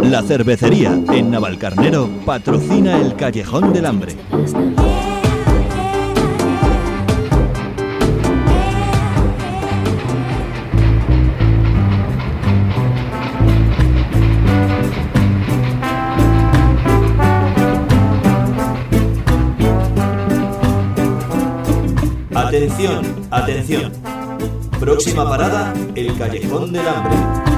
La cervecería en Navalcarnero patrocina el Callejón del Hambre. Atención, atención. Próxima parada, el Callejón del Hambre.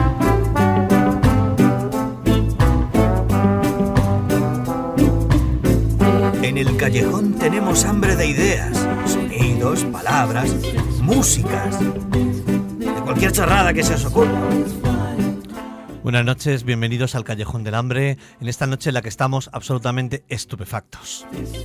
En el Callejón tenemos hambre de ideas, sonidos, palabras, músicas, de cualquier chorrada que se os ocurra. Buenas noches, bienvenidos al Callejón del Hambre, en esta noche en la que estamos absolutamente estupefactos.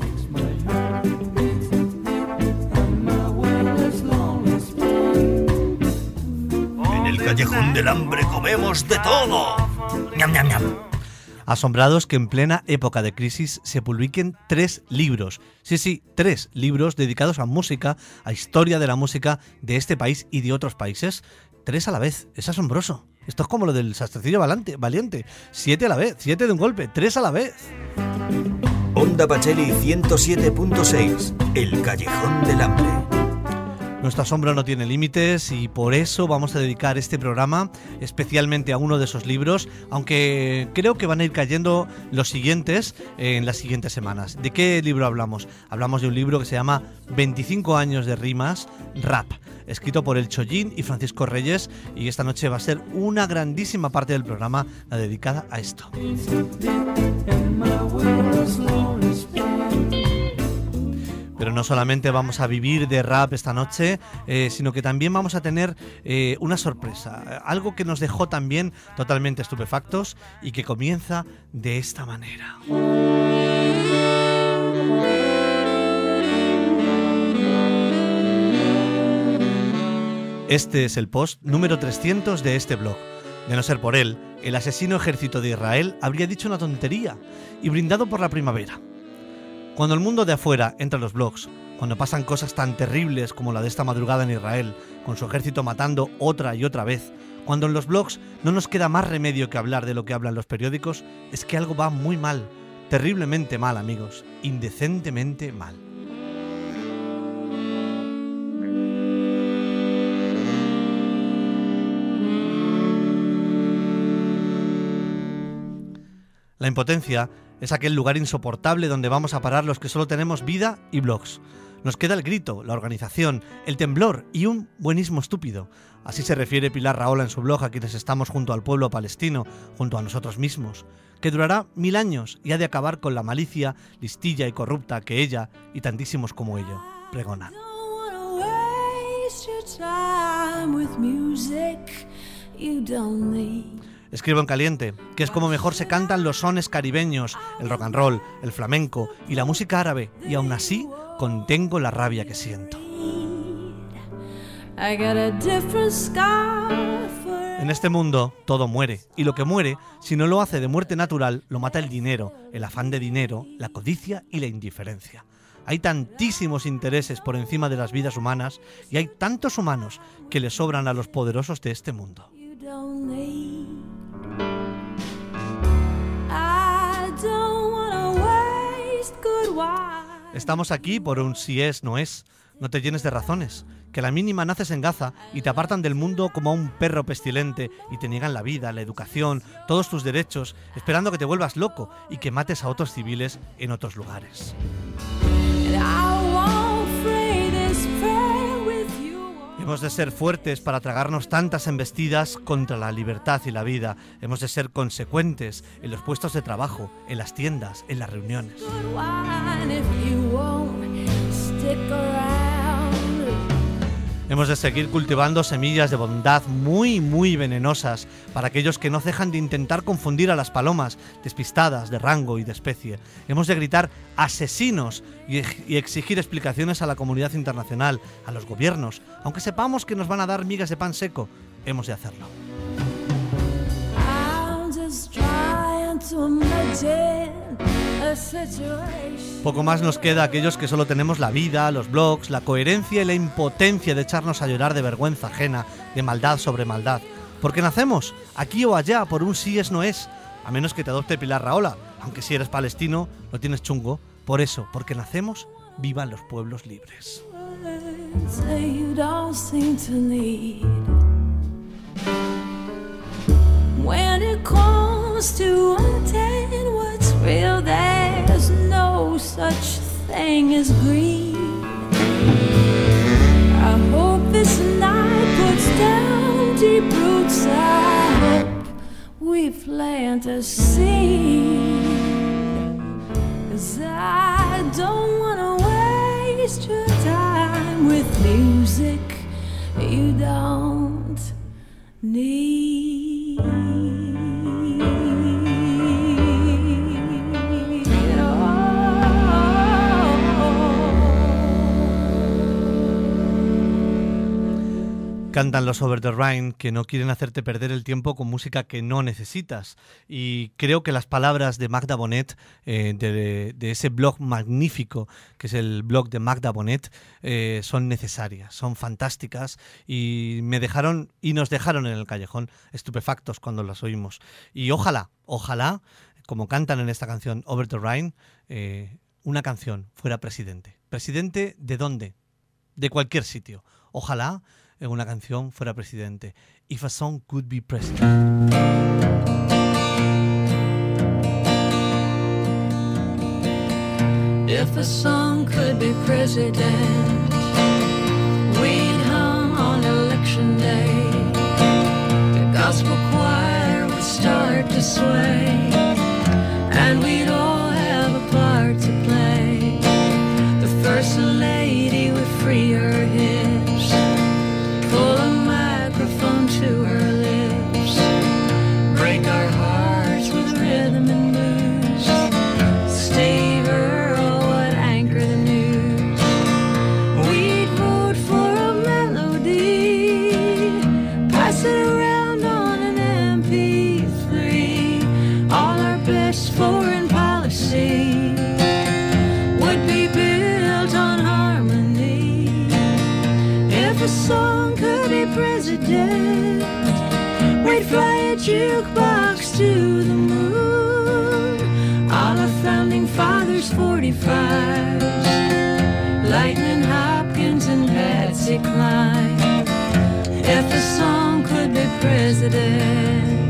En el Callejón del Hambre comemos de todo. ¡Ñam, ñam, ñam! Asombrados que en plena época de crisis se publiquen 3 libros. Sí, 3 libros dedicados a música, a historia de la música de este país y de otros países. 3 a la vez, es asombroso. Esto es como lo del Sastrecillo Valiente. 7 a la vez, 7 de un golpe, 3 a la vez. Onda Pacheli 107.6, el Callejón del Hambre. Nuestro asombro no tiene límites y por eso vamos a dedicar este programa especialmente a uno de esos libros, aunque creo que van a ir cayendo los siguientes en las siguientes semanas. ¿De qué libro hablamos? Hablamos de un libro que se llama 25 años de rimas, rap, escrito por El Chollín y Francisco Reyes, y esta noche va a ser una grandísima parte del programa la dedicada a esto. Pero no solamente vamos a vivir de rap esta noche, sino que también vamos a tener una sorpresa, algo que nos dejó también totalmente estupefactos y que comienza de esta manera. Este es el post número 300 de este blog. De no ser por él, el asesino ejército de Israel habría dicho una tontería y brindado por la primavera. Cuando el mundo de afuera entra en los blogs, cuando pasan cosas tan terribles como la de esta madrugada en Israel, con su ejército matando otra y otra vez, cuando en los blogs no nos queda más remedio que hablar de lo que hablan los periódicos, es que algo va muy mal, terriblemente mal, amigos, indecentemente mal. La impotencia es aquel lugar insoportable donde vamos a parar los que solo tenemos vida y blogs. Nos queda el grito, la organización, el temblor y un buenismo estúpido. Así se refiere Pilar Rahola en su blog a quienes estamos junto al pueblo palestino, junto a nosotros mismos, que durará 1000 años y ha de acabar con la malicia, listilla y corrupta que ella y tantísimos como ello pregonan. Escribo en caliente, que es como mejor se cantan los sones caribeños, el rock and roll, el flamenco y la música árabe, y aún así contengo la rabia que siento. En este mundo todo muere, y lo que muere, si no lo hace de muerte natural, lo mata el dinero, el afán de dinero, la codicia y la indiferencia. Hay tantísimos intereses por encima de las vidas humanas, y hay tantos humanos que le sobran a los poderosos de este mundo. Estamos aquí por un si es, no es. No te llenes de razones, que a la mínima naces en Gaza y te apartan del mundo como a un perro pestilente y te niegan la vida, la educación, todos tus derechos, esperando que te vuelvas loco y que mates a otros civiles en otros lugares. Hemos de ser fuertes para tragarnos tantas embestidas contra la libertad y la vida. Hemos de ser consecuentes en los puestos de trabajo, en las tiendas, en las reuniones. Hemos de seguir cultivando semillas de bondad muy venenosas para aquellos que no dejan de intentar confundir a las palomas despistadas de rango y de especie. Hemos de gritar asesinos y exigir explicaciones a la comunidad internacional, a los gobiernos, aunque sepamos que nos van a dar migas de pan seco. Hemos de hacerlo. Poco más nos queda a aquellos que solo tenemos la vida, los blogs, la coherencia y la impotencia de echarnos a llorar de vergüenza ajena, de maldad sobre maldad. Porque nacemos, aquí o allá, por un sí es no es, a menos que te adopte Pilar Rahola, aunque si eres palestino lo tienes chungo. Por eso, porque nacemos, vivan los pueblos libres. When it comes to understanding what's real, there's no such thing as greed. I hope this night puts down deep roots. I hope we plant a seed. 'Cause I don't wanna waste your time with music you don't need. Cantan los Over the Rhine que no quieren hacerte perder el tiempo con música que no necesitas. Y creo que las palabras de Magda Bonet, de ese blog magnífico que es el blog de Magda Bonet, son necesarias, son fantásticas y nos dejaron en el callejón estupefactos cuando las oímos. Y ojalá, como cantan en esta canción Over the Rhine, una canción fuera presidente. ¿Presidente de dónde? De cualquier sitio. Ojalá una canción fuera presidente. If a song could be president. If a song could be president, we'd hum on election day. The gospel choir would start to sway, and we'd all have a part to play. The first lady would free her hips, pull a microphone to her lips, break our hearts with rhythm and blues. Steve Earle would anchor the news. We'd vote for a melody, pass it around on an MP3. All our best foreign policy would be built on harmony. If a song could be president, we'd fly a jukebox to the moon. All our founding fathers' 45s, Lightning Hopkins and Patsy Cline. If a song could be president,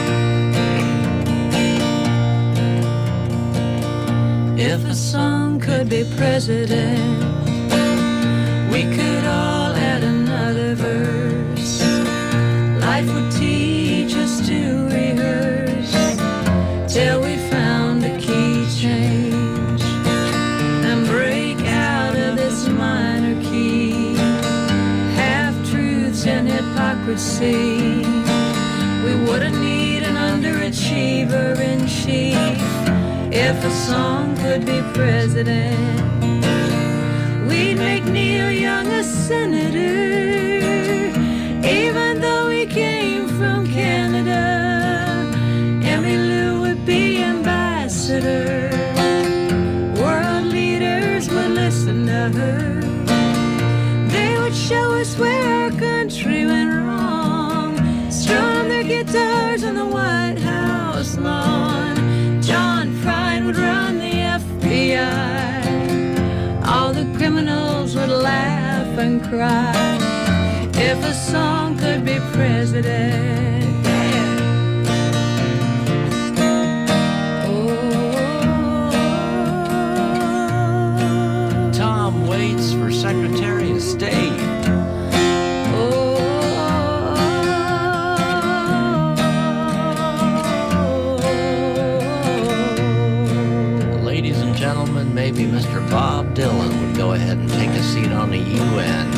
if a song could be president, we could all add another verse. Life would teach us to rehearse till we found a key change and break out of this minor key. Half-truths and hypocrisy. We wouldn't need an underachiever in chief if a song could be president. We'd make Neil Young a senator, even though he came from Canada. Emmylou would be ambassador. World leaders would listen to her. They would show us where our country went wrong, strum their guitars on the White House lawn. John Prine would run the FBI. All the criminals would laugh and cry if a song could be president. Oh, Tom Waits for Secretary of State. Ladies and gentlemen, maybe Mr. Bob Dylan would go ahead and take a seat on the UN.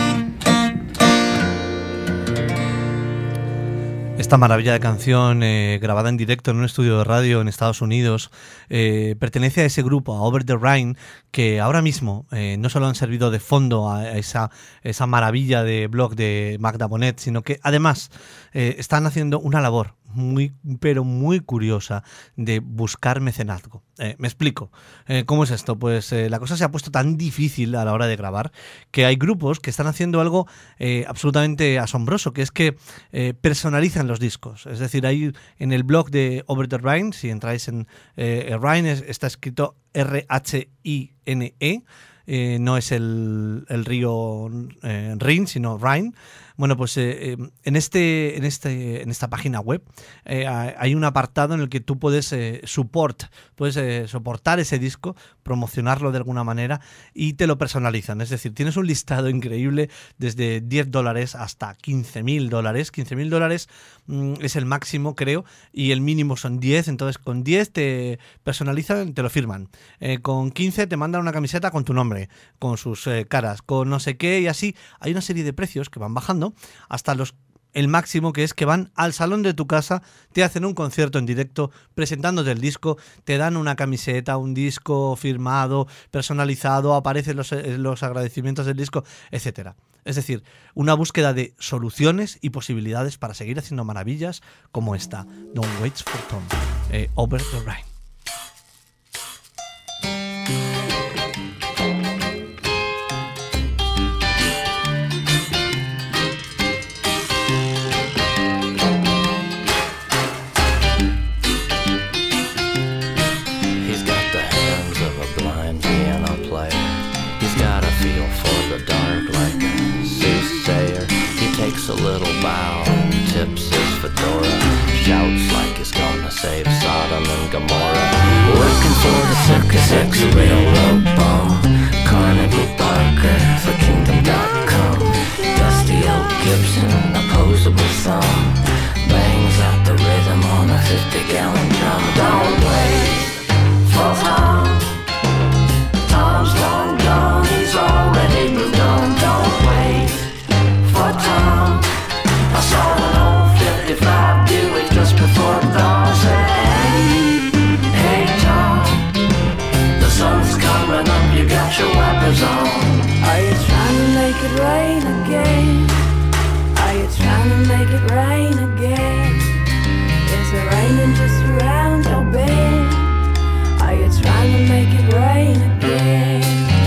Esta maravilla de canción, grabada en directo en un estudio de radio en Estados Unidos, pertenece a ese grupo, a Over the Rhine, que ahora mismo no solo han servido de fondo a esa maravilla de blog de Magda Bonet, sino que además están haciendo una labor muy, pero muy curiosa de buscar mecenazgo. Me explico. ¿Cómo es esto? Pues la cosa se ha puesto tan difícil a la hora de grabar que hay grupos que están haciendo algo absolutamente asombroso, que es que personalizan los discos. Es decir, hay en el blog de Over the Rhine, si entráis en Rhine, está escrito R-H-I-N-E, no es el río Rin, sino Rhine. Bueno, pues en esta página web hay un apartado en el que tú puedes soportar ese disco, promocionarlo de alguna manera y te lo personalizan. Es decir, tienes un listado increíble desde $10 hasta $15,000. $15,000 es el máximo, creo, y el mínimo son 10. Entonces, con 10 te personalizan, te lo firman. Con 15 te mandan una camiseta con tu nombre, con sus caras, con no sé qué y así. Hay una serie de precios que van bajando hasta el máximo, que es que van al salón de tu casa, te hacen un concierto en directo presentándote el disco, te dan una camiseta, un disco firmado, personalizado, aparecen los agradecimientos del disco, etcétera. Es decir, una búsqueda de soluciones y posibilidades para seguir haciendo maravillas como esta. Don't Wait for Tom, Over the Rhine. A little bow, tips his fedora, shouts like he's gonna save Sodom and Gomorrah. Working for the circus, ex-railroad bum, Carnegie Barker for Kingdom.com. Dusty old Gibson, opposable thumb, bangs out the rhythm on a 50-gallon drum. Don't wait for Tom, Tom's long gone, he's already moved on. Don't wait for Tom, I saw an old 55 Buick just before dawn. Said, hey Tom, the sun's coming up, you got your wipers on. Are you trying to make it rain again? Are you trying to make it rain again? Is it raining just around your bed? Are you trying to make it rain again?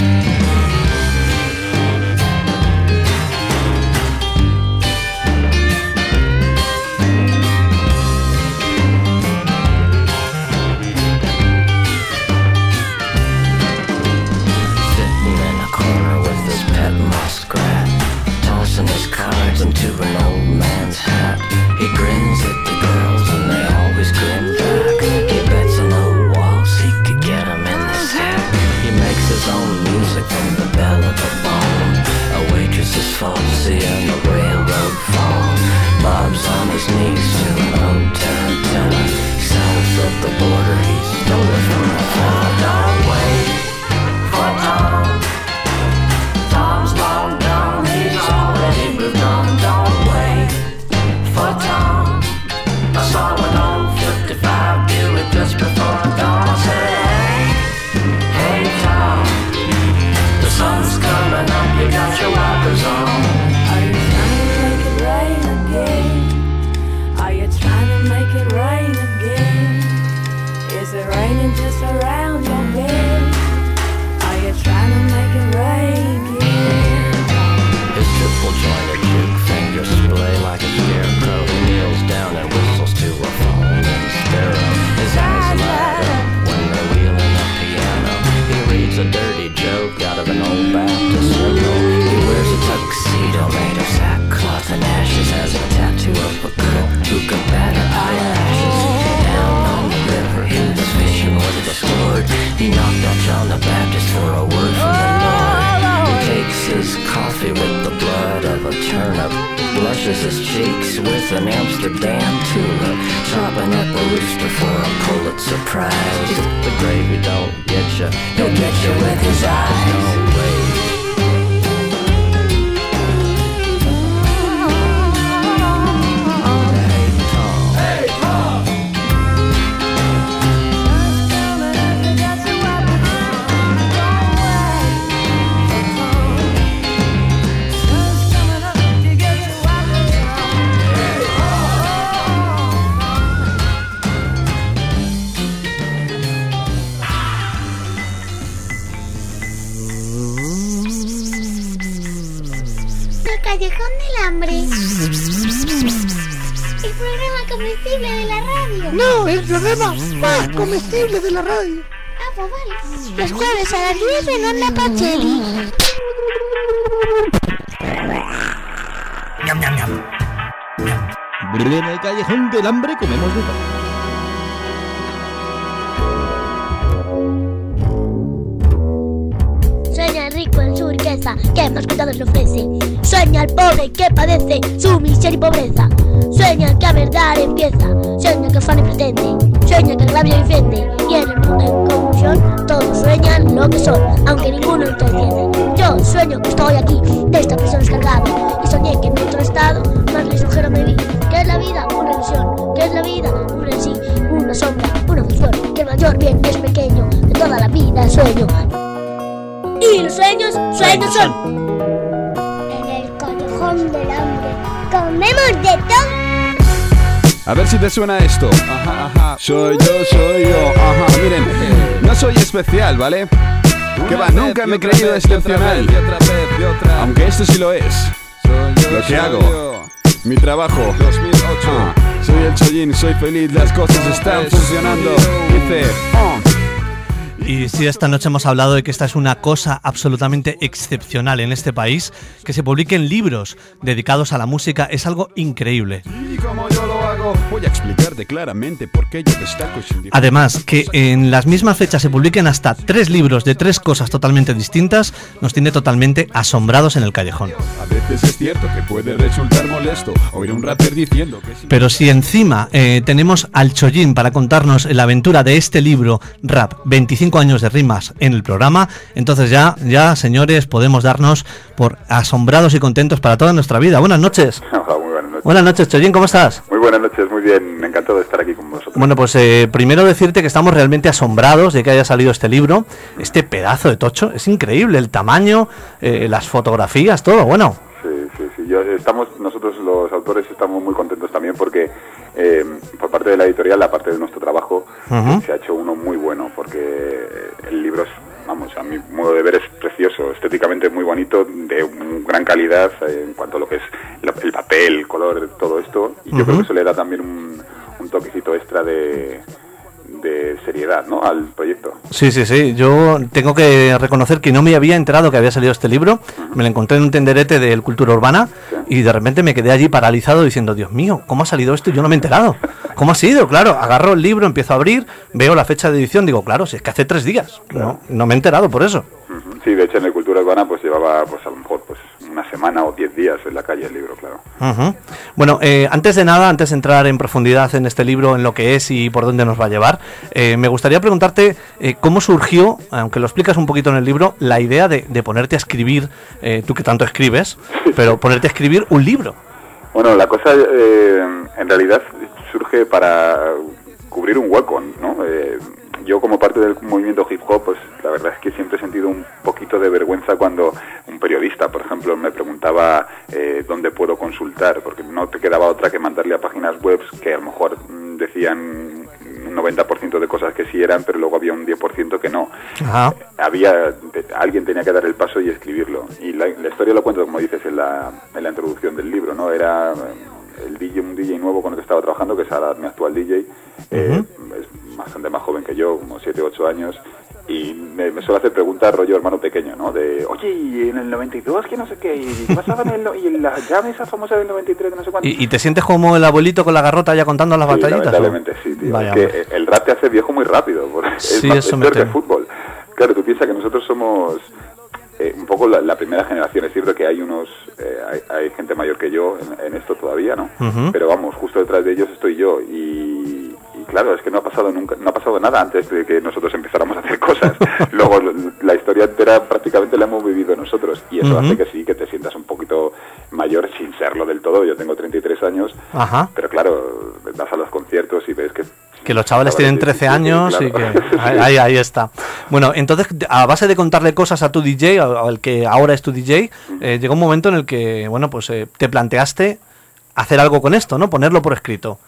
Into an old man's hat. He grins at the girls and they always grin back. He bets on old walls he could get 'em in this hat. He makes his own music from the bell of a bone. A waitress's falsy and the railroad phone. Bob's on his knees to an old tarantella. South of the border he stole it from the fella. Don't wait for Tom, Tom's long gone, he's already moved on. Don't wait for Tom, I saw an old 55 Buick just before dawn. I said, hey Tom, the sun's coming up, you got your wipers on. Are you trying to make it rain again? Are you trying to make it rain again? Is it raining just around your bed? Are you trying to make it rain again? His triple jointed juke fingers splay like a scarecrow. He kneels down and whistles to a phone in stereo. His eyes light up when they're wheeling a piano. He reads a dirty joke out of an old Baptist hymnal. He wears a tuxedo made of sackcloth and ashes. Has a tattoo of a girl who can bat her eyelashes. Down on the river he was fishing with a sword. He knocked out John the Baptist for a word from the Lord. He takes his coffee with the blood of a turnip, blushes his cheeks with an Amsterdam tulip, chopping up a rooster for a Pulitzer Prize. If the gravy don't get you, he'll get you with his eyes. Don't wait. hambre. El programa comestible de la radio. No, el programa más comestible de la radio. Ah, pues vale. Los jueves a las 10 en Onda Pacheli. Ñam, ñam, ñam. En el callejón del hambre comemos de todo. Sueña el rico en su riqueza, que más cuidados le ofrece. Sueña el pobre que padece su miseria y pobreza. Sueña el que a verdad empieza. Sueña que afán y pretende. Sueña que el rabia defiende. Y en el mundo en confusión todos sueñan lo que son, aunque ninguno lo entiende. Yo sueño que estoy aquí, de esta prisión descargado. Y soñé que en otro estado más lisonjero me vi. Que es la vida una ilusión, que es la vida un en sí, una sombra, una ficción. Que el mayor bien es pequeño, de toda la vida sueño. Y los sueños, sueños son. En el callejón del hambre comemos de todo. A ver si te suena esto. Ajá, ajá. Soy yo. Ajá, miren, no soy especial, ¿vale? Que va, nunca me he creído excepcional. Aunque esto sí lo es. Lo que hago, mi trabajo. 2008. Soy el Chollín, soy feliz, las cosas están funcionando. Dice, Y sí, esta noche hemos hablado de que esta es una cosa absolutamente excepcional en este país, que se publiquen libros dedicados a la música es algo increíble. y como yo lo hago, voy a explicarte claramente por qué yo destaco sin diferencia. Además, que en las mismas fechas se publiquen hasta 3 libros de 3 cosas totalmente distintas, nos tiene totalmente asombrados en el callejón. A veces es cierto que puede resultar molesto oír a un rapper diciendo que si... Pero si encima tenemos al Chollín para contarnos la aventura de este libro, Rap, 25 años de rimas en el programa, entonces ya señores, podemos darnos por asombrados y contentos para toda nuestra vida. Buenas noches. Hola, muy buenas noches. Buenas noches, Chollín, ¿cómo estás? Muy buenas noches, muy bien, encantado de estar aquí con vosotros. Bueno, pues primero decirte que estamos realmente asombrados de que haya salido este libro, este pedazo de tocho, es increíble, el tamaño, las fotografías, todo, bueno. Sí. Nosotros los autores estamos muy contentos también porque por parte de la editorial, la parte de nuestro trabajo, se ha hecho uno muy bueno, porque el libro es, vamos, a mi modo de ver es precioso, estéticamente muy bonito, de gran calidad en cuanto a lo que es el papel, el color, todo esto, y yo creo que eso le da también un toquecito extra de seriedad, ¿no?, al proyecto. Sí, yo tengo que reconocer que no me había enterado que había salido este libro, me lo encontré en un tenderete del Cultura Urbana, y de repente me quedé allí paralizado diciendo, Dios mío, ¿cómo ha salido esto? Y yo no me he enterado. ¿Cómo ha sido? Claro, agarro el libro, empiezo a abrir, veo la fecha de edición, digo, claro, si es que hace 3 días, no me he enterado por eso. Sí, de hecho en el Cultura Urbana pues llevaba pues a lo mejor pues una semana o 10 días en la calle el libro, claro. Bueno, antes de nada, antes de entrar en profundidad en este libro, en lo que es y por dónde nos va a llevar, me gustaría preguntarte cómo surgió, aunque lo explicas un poquito en el libro, la idea de ponerte a escribir, tú que tanto escribes, pero ponerte a escribir un libro. Bueno, la cosa en realidad surge para cubrir un hueco, ¿no? Yo como parte del movimiento hip hop, pues la verdad es que siempre he sentido un poquito de vergüenza cuando un periodista, por ejemplo, me preguntaba dónde puedo consultar, porque no te quedaba otra que mandarle a páginas web que a lo mejor decían un 90% de cosas que sí eran, pero luego había un 10% que no. Alguien tenía que dar el paso y escribirlo. Y la historia lo cuento, como dices, en la introducción del libro, ¿no? Era un DJ nuevo con el que estaba trabajando, que es ahora mi actual DJ, es bastante más joven que yo, como 7 u 8 años, y me suele hacer preguntas rollo hermano pequeño, ¿no? De, oye, y en el 92, que no sé qué, y pasaba en la llave esa famosa del 93, de no sé cuánto. ¿Y te sientes como el abuelito con la garrota ya contando las batallitas? Lamentablemente sí, tío. Vaya, es que el rap te hace viejo muy rápido, es peor que el fútbol. Claro, tú piensas que nosotros somos un poco la primera generación. Es cierto que hay hay gente mayor que yo en esto todavía, ¿no? Pero vamos, justo detrás de ellos estoy yo, y claro, es que no ha pasado nada antes de que nosotros empezáramos a hacer cosas. Luego la historia entera prácticamente la hemos vivido nosotros, y eso hace que sí, que te sientas un poquito mayor sin serlo del todo. Yo tengo 33 años, pero claro, vas a los conciertos y ves que los chavales tienen 13 años, claro. Y que ahí está. Bueno, entonces, a base de contarle cosas a tu DJ, al que ahora es tu DJ, llegó un momento en el que, bueno, pues te planteaste hacer algo con esto, ¿no? Ponerlo por escrito.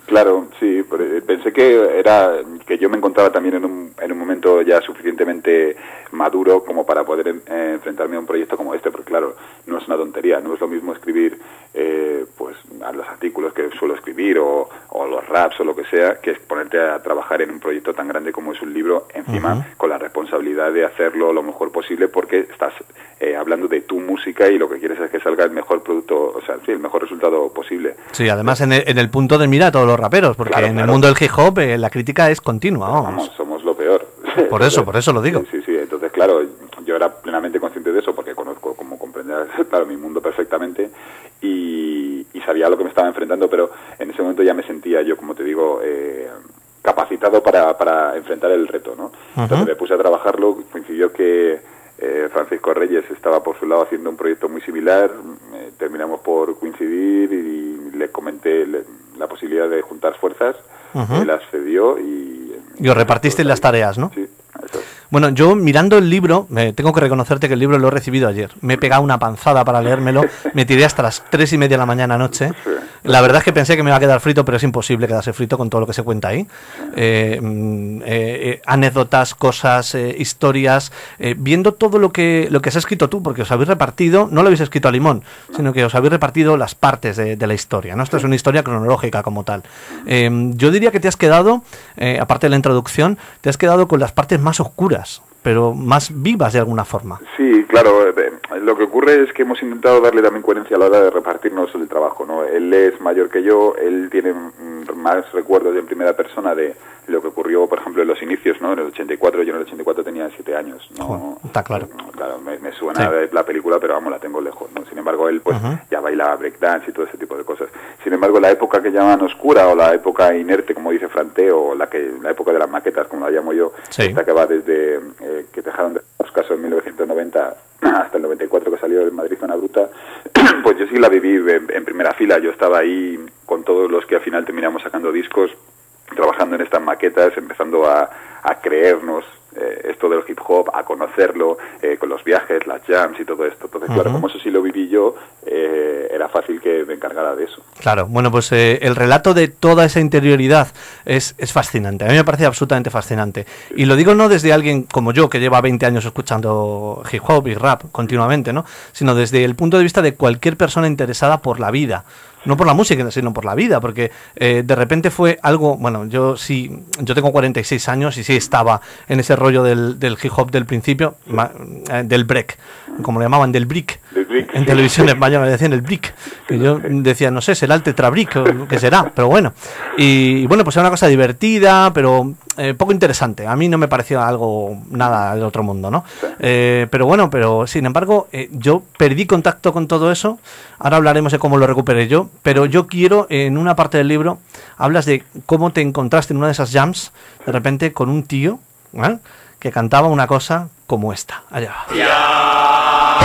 Claro, sí, pensé que yo me encontraba también en un momento ya suficientemente maduro como para poder enfrentarme a un proyecto como este, porque claro, no es una tontería, no es lo mismo escribir pues a los artículos que suelo escribir o los raps o lo que sea, que es ponerte a trabajar en un proyecto tan grande como es un libro, encima con la responsabilidad de hacerlo lo mejor posible, porque estás hablando de tu música y lo que quieres es que salga el mejor producto, o sea, sí, el mejor resultado posible. Sí, además en el punto de mira de todos los raperos, porque claro, en el mundo del hip hop la crítica es continua. Vamos, somos lo peor. Por eso lo digo. Sí, entonces claro, yo era plenamente consciente de eso porque conozco, como comprenderás, claro, mi mundo perfectamente y sabía a lo que me estaba enfrentando, pero en ese momento ya me sentía yo, como te digo, capacitado para enfrentar el reto, ¿no? Entonces me puse a trabajarlo, coincidió que Francisco Reyes estaba por su lado haciendo un proyecto muy similar, terminamos por coincidir y le comenté la posibilidad de juntar fuerzas, él accedió y os repartisteis las tareas, ¿no? Sí, eso es. Bueno, yo mirando el libro, tengo que reconocerte que el libro lo he recibido ayer. Me he pegado una panzada para leérmelo, me tiré hasta las 3:30 de la mañana anoche. Sí. La verdad es que pensé que me iba a quedar frito, pero es imposible quedarse frito con todo lo que se cuenta ahí. Anécdotas, cosas, historias, viendo todo lo que has escrito tú, porque os habéis repartido, no lo habéis escrito a limón, sino que os habéis repartido las partes de la historia, ¿no? Esto es una historia cronológica como tal. Yo diría que te has quedado, aparte de la introducción, te has quedado con las partes más oscuras, pero más vivas de alguna forma. Sí, claro, lo que ocurre es que hemos intentado darle también coherencia a la hora de repartirnos el trabajo, ¿no? Él es mayor que yo, él tiene más recuerdos en primera persona de lo que ocurrió, por ejemplo, en los inicios, ¿no? En el 84, yo en el 84 tenía 7 años, ¿no? Oh, está claro. Claro, me suena de la película, pero vamos, la tengo lejos, ¿no? Sin embargo, él pues ya bailaba breakdance y todo ese tipo de cosas. Sin embargo, la época que llaman oscura o la época inerte, como dice Frante, o la época de las maquetas, como la llamo yo, esta que va desde que dejaron de los casos en 1990 hasta el 94 que salió el Madrid Zona Bruta, pues yo sí la viví en primera fila. Yo estaba ahí con todos los que al final terminamos sacando discos, trabajando en estas maquetas, empezando a creernos esto del hip hop, a conocerlo, con los viajes, las jams y todo esto. Entonces, claro, como eso sí lo viví yo, era fácil que me encargara de eso. Claro, bueno, pues el relato de toda esa interioridad es fascinante. A mí me parece absolutamente fascinante. Sí. Y lo digo no desde alguien como yo, que lleva 20 años escuchando hip hop y rap continuamente, ¿no? Sino desde el punto de vista de cualquier persona interesada por la vida. No por la música, sino por la vida, porque de repente fue algo, bueno, yo tengo 46 años y sí estaba en ese rollo del hip hop del principio, del break, como lo llamaban, del brick. En televisión española me decían el brick, que yo decía, no sé, será el tetrabrick, que será, pero bueno. Y bueno, pues era una cosa divertida, pero poco interesante. A mí no me parecía algo, nada del otro mundo, ¿no? Pero bueno, sin embargo, yo perdí contacto con todo eso. Ahora hablaremos de cómo lo recuperé yo, pero yo quiero, en una parte del libro, hablas de cómo te encontraste en una de esas jams, de repente, con un tío, ¿eh?, que cantaba una cosa como esta. Allá va.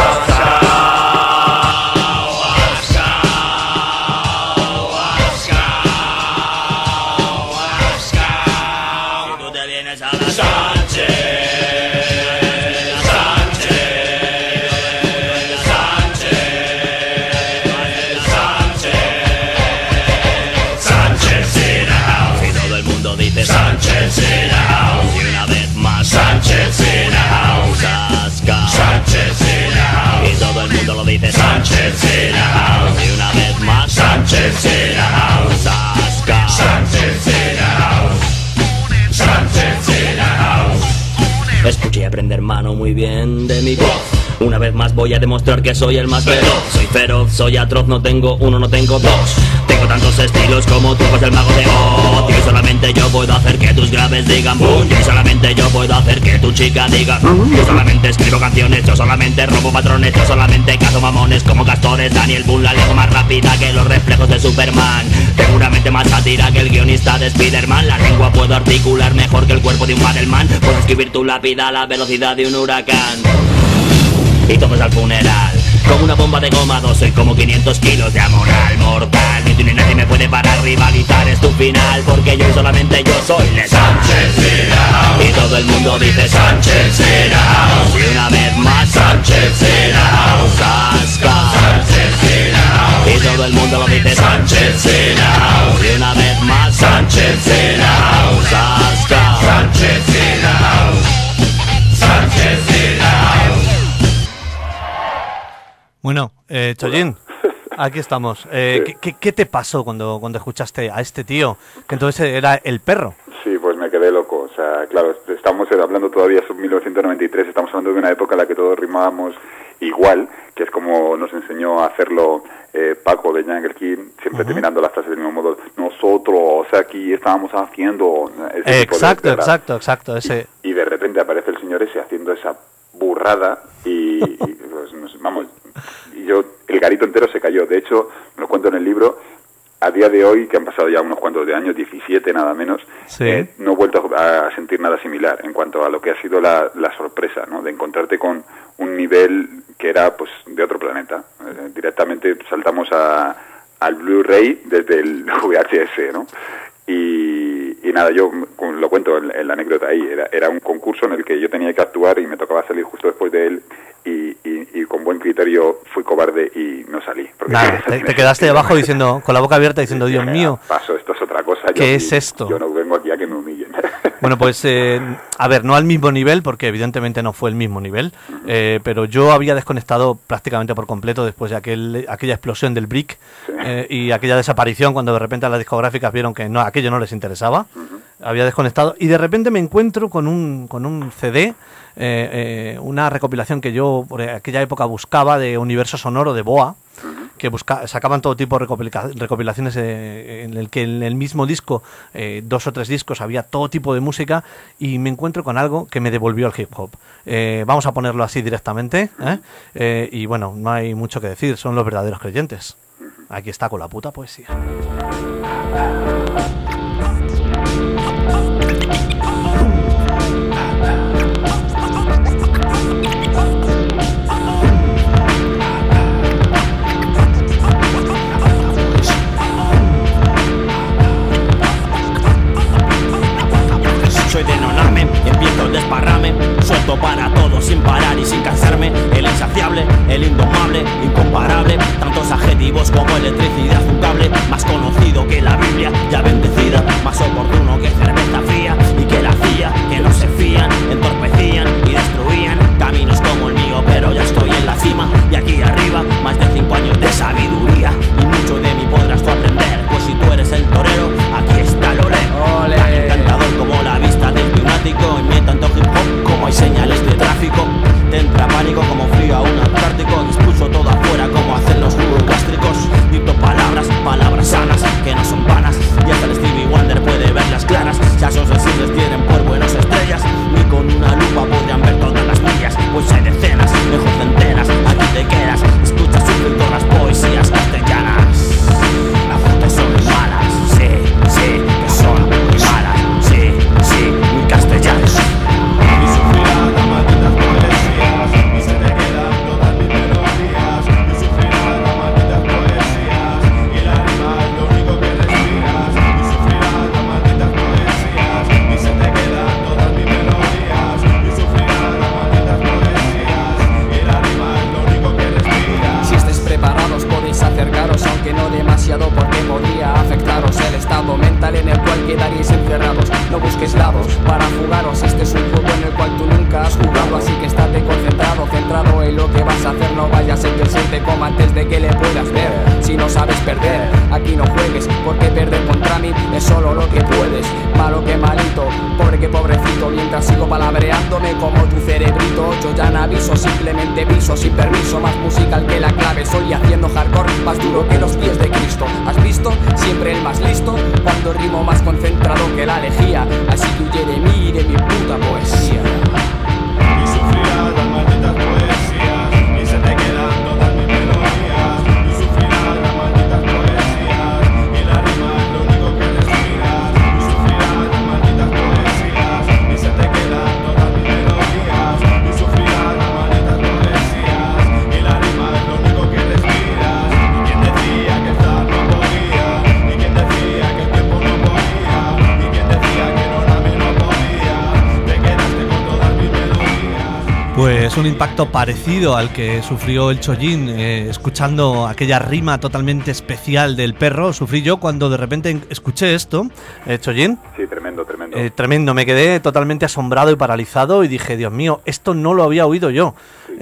Sánchez in the house, y una vez más Sánchez in the house, Asca. Sánchez in the house, y todo el mundo lo dice Sánchez in the house, y una vez más Sánchez in the house, Asca. Sánchez in the house, Sánchez in the house. Escuché y aprende, hermano, muy bien de mi voz. Una vez más voy a demostrar que soy el más feroz. Soy feroz, soy atroz, no tengo uno, no tengo dos. Tengo tantos estilos como tú, pues el mago de Oz. Y solamente yo puedo hacer que tus graves digan boom. Y solamente yo puedo hacer que tu chica diga yo solamente escribo canciones, yo solamente robo patrones, yo solamente cazo mamones como castores. Daniel Boone la leo más rápida que los reflejos de Superman. Seguramente más sátira que el guionista de Spiderman. La lengua puedo articular mejor que el cuerpo de un Madelman. Puedo escribir tu lápida a la velocidad de un huracán. Y todos al funeral, como una bomba de goma, soy como 500 kilos de amoral mortal. Ni tú ni nadie me puede parar, rivalizar es tu final, porque yo y solamente yo soy letal. Sánchez in the house, y todo el mundo dice Sánchez in the house, y una vez más Sánchez in the house, Asca. Sánchez in the house, y todo el mundo lo dice Sánchez in the house, y una vez más Bueno, Chollín, aquí estamos. ¿Qué te pasó cuando escuchaste a este tío, que entonces era El Perro? Sí, pues me quedé loco. O sea, claro, estamos hablando todavía de 1993, estamos hablando de una época en la que todos rimábamos igual, que es como nos enseñó a hacerlo Paco de Jungle King, siempre terminando las frases del mismo modo. Nosotros aquí estábamos haciendo... Exacto. Ese. Y de repente aparece el señor ese haciendo esa burrada y pues, vamos, y el garito entero se cayó. De hecho, lo cuento en el libro, a día de hoy, que han pasado ya unos cuantos de años, 17 nada menos, no he vuelto a sentir nada similar en cuanto a lo que ha sido la sorpresa, ¿no? De encontrarte con un nivel que era pues de otro planeta. Directamente saltamos al Blu-ray desde el VHS, ¿no? Y nada, yo lo cuento en la anécdota ahí, era un concurso en el que yo tenía que actuar y me tocaba salir justo después de él y con buen criterio fui cobarde y no salí. Nada, te quedaste debajo diciendo, con la boca abierta diciendo, Dios mío, paso, esto es otra cosa. ¿Qué es esto? Yo no vengo aquí a que me humillen. Bueno, pues, a ver, no al mismo nivel, porque evidentemente no fue el mismo nivel, pero yo había desconectado prácticamente por completo después de aquella explosión del Brick y aquella desaparición cuando de repente a las discográficas vieron que no, aquello no les interesaba. Había desconectado y de repente me encuentro con un CD, una recopilación que yo por aquella época buscaba de Universo Sonoro de Boa, que sacaban todo tipo de recopilaciones en el que en el mismo disco, 2 o 3 discos, había todo tipo de música y me encuentro con algo que me devolvió al hip hop. Vamos a ponerlo así directamente, y bueno, no hay mucho que decir, son los verdaderos creyentes. Aquí está con la puta poesía. Soy de Noname, empiezo el desparrame, suelto para todos sin parar y sin cansarme. El insaciable, el indomable, incomparable, tantos adjetivos como electricidad, un cable más conocido que la Biblia, ya bendecida, más oportuno que cerveza fría y que la CIA, que no se fían, entorpecían y destruían caminos como el mío, pero ya estoy en la cima y aquí arriba, más de 5 años de sabiduría y mucho de mí podrás tú aprender, pues si tú eres el torero, aquí está el olé, tan encantador como la vista del pneumático, y mientras tanto hip hop como hay señales de tráfico, te entra pánico como frío a un antártico, expulso todo afuera como hacen los jugos gástricos, dicto palabras sanas que no son vanas, y hasta el Stevie Wonder puede verlas claras, ya son sensibles tienen por buenos estrellas, ni con una lupa podrían ver todas las millas, pues hay decenas, mejor centenas, aquí te quedas, escucha sufrir todas las poesías castellanas, las fotos son muy malas, sí, que son muy malas, sí, muy castellanas. Y sufrirás las malditas poesías y se te quedan todas mis melodías. Y sufrirás las malditas poesías y la rima es lo único que respiras. Y sufrirás las malditas poesías y se te quedan todas mis melodías. Y sufrirás las malditas poesías y la rima es lo único que respiras. Si estáis preparados podéis acercaros, aunque no demasiado porque podría afectaros el estado mental en el cual quedaríais encerrados. No busques lados para jugaros, este es un juego en el cual tú nunca has jugado, así que estate concentrado, centrado en lo que vas a hacer, no vayas a que se te coma antes de que le puedas ver. Si no sabes perder, aquí no juegues, porque perder contra mí es solo lo que puedes. Malo que malito, pobre que pobrecito, mientras sigo palabreándome como tu cerebrito. Yo ya no aviso, simplemente piso sin permiso, más musical que la clave, soy haciendo hardcore más duro que los pies de Cristo. ¿Has visto? Siempre el más listo, cuando rimo más concentrado que la lejía, así que huye de mí y de mi puta poesía. Y sufrirás las malditas poesías y se te quedan todas mis melodías. Y sufrirás las malditas poesías y la rima es lo único que respiras. Y sufrirás las malditas poesías y se te quedan todas mis melodías. Y sufrirás las malditas poesías y la rima es lo único que respiras. Y quien decía que estar no podía, y quien decía que el tiempo no podía, y quien decía que no podía, te quedaste con todas mis melodías. Pues un impacto parecido al que sufrió el Chollín escuchando aquella rima totalmente especial del Perro, sufrí yo cuando de repente escuché esto, Chollín. Sí, tremendo. Tremendo, me quedé totalmente asombrado y paralizado y dije, Dios mío, esto no lo había oído yo. Sí.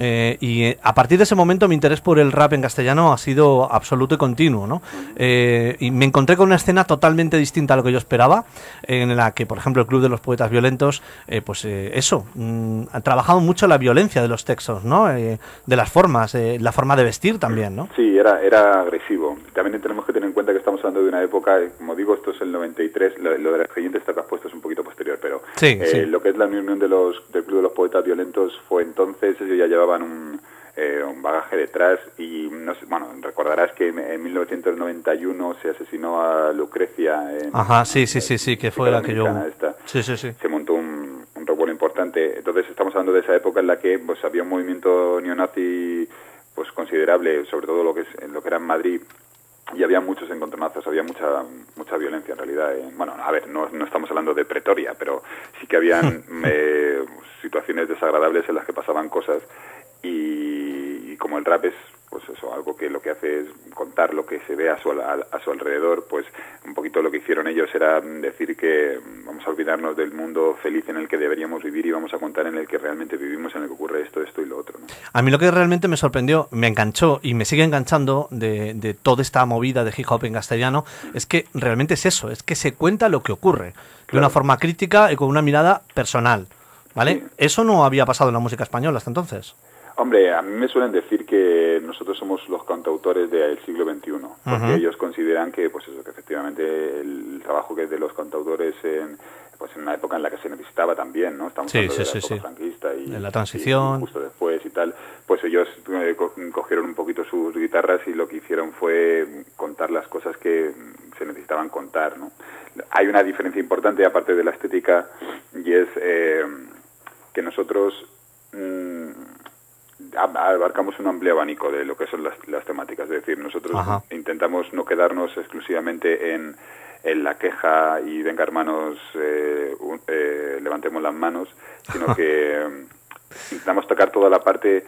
Y a partir de ese momento mi interés por el rap en castellano ha sido absoluto y continuo, ¿no? Y me encontré con una escena totalmente distinta a lo que yo esperaba, en la que, por ejemplo, el Club de los Poetas Violentos, ha trabajado mucho la violencia de los textos, ¿no? De las formas, la forma de vestir también, ¿no? Sí, era agresivo. También tenemos que tener en cuenta que estamos hablando de una época, como digo, esto es el 93, lo de las siguientes que has puesto es un poquito posterior, pero sí. Lo que es la unión del Club de los Poetas Violentos fue entonces, ellos ya llevaban un bagaje detrás y, no sé, bueno, recordarás que en 1991 se asesinó a Lucrecia sí, que fue la que yo... Sí. Se montó un revuelo importante. Entonces estamos hablando de esa época en la que pues había un movimiento neonazi pues considerable, sobre todo lo que era en Madrid, y había muchos encontronazos, había mucha violencia en realidad. Bueno, a ver, no estamos hablando de Pretoria, pero sí que habían situaciones desagradables en las que pasaban cosas, y como el rap es pues eso, algo que lo que hace es contar lo que se ve a su alrededor, pues un poquito lo que hicieron ellos era decir que vamos a olvidarnos del mundo feliz en el que deberíamos vivir y vamos a contar en el que realmente vivimos, en el que ocurre esto y lo otro, ¿no? A mí lo que realmente me sorprendió, me enganchó y me sigue enganchando de toda esta movida de hip hop en castellano, es que realmente es eso, es que se cuenta lo que ocurre, de una forma crítica y con una mirada personal, ¿vale? Sí. Eso no había pasado en la música española hasta entonces. Hombre, a mí me suelen decir que nosotros somos los cantautores del siglo XXI, porque ellos consideran que, pues eso, que efectivamente el trabajo que es de los cantautores en una época en la que se necesitaba también, ¿no? Estamos hablando de la época franquista y la transición, y justo después y tal, pues ellos cogieron un poquito sus guitarras y lo que hicieron fue contar las cosas que se necesitaban contar, ¿no? Hay una diferencia importante aparte de la estética, y es que nosotros abarcamos un amplio abanico de lo que son las temáticas, es decir, nosotros intentamos no quedarnos exclusivamente en la queja y venga hermanos, levantemos las manos, sino que intentamos tocar toda la parte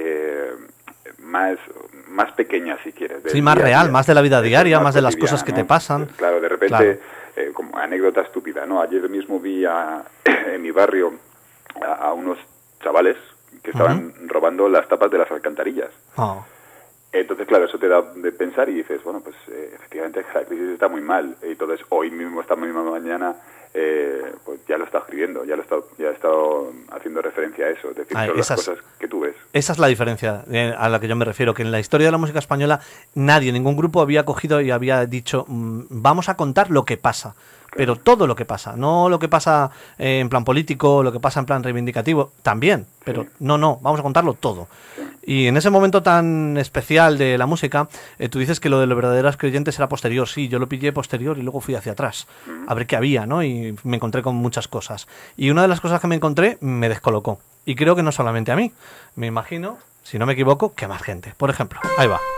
más pequeña, si quieres. Sí, más real, más de la vida diaria, más de las cosas que te pasan. Claro, de repente, como anécdota estúpida, ¿no? Ayer mismo vi en mi barrio a unos chavales que estaban robando las tapas de las alcantarillas. Entonces, claro, eso te da de pensar y dices, bueno, pues efectivamente la crisis está muy mal. Entonces, hoy mismo, esta misma mañana, pues ya lo he estado escribiendo, ya he estado haciendo referencia a eso. Es decir, son las cosas que tú ves. Esa es la diferencia a la que yo me refiero, que en la historia de la música española ningún grupo había cogido y había dicho, vamos a contar lo que pasa. Pero todo lo que pasa, no lo que pasa en plan político, lo que pasa en plan reivindicativo, también, pero no, vamos a contarlo todo. Y en ese momento tan especial de la música, tú dices que lo de los verdaderos creyentes era posterior. Sí, yo lo pillé posterior y luego fui hacia atrás, a ver qué había, ¿no? Y me encontré con muchas cosas. Y una de las cosas que me encontré me descolocó. Y creo que no solamente a mí, me imagino, si no me equivoco, que a más gente. Por ejemplo, ahí va.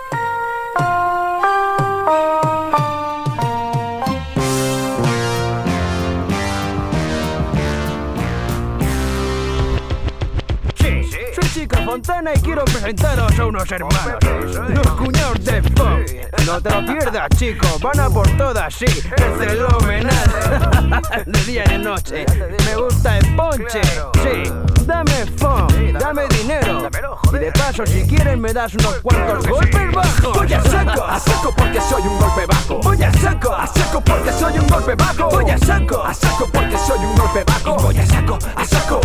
Fontana y quiero presentaros a unos hermanos, los cuñados de Pop. No te lo pierdas, chicos, van a por todas, sí, es fenomenal. De día y de noche, me gusta el ponche, sí. Dame funk, dame dinero, y de paso si quieren me das unos cuantos golpes bajos. Voy a saco porque soy un golpe bajo. Voy a saco porque soy un golpe bajo. Voy a saco porque soy un golpe bajo. Voy a saco Voy a saco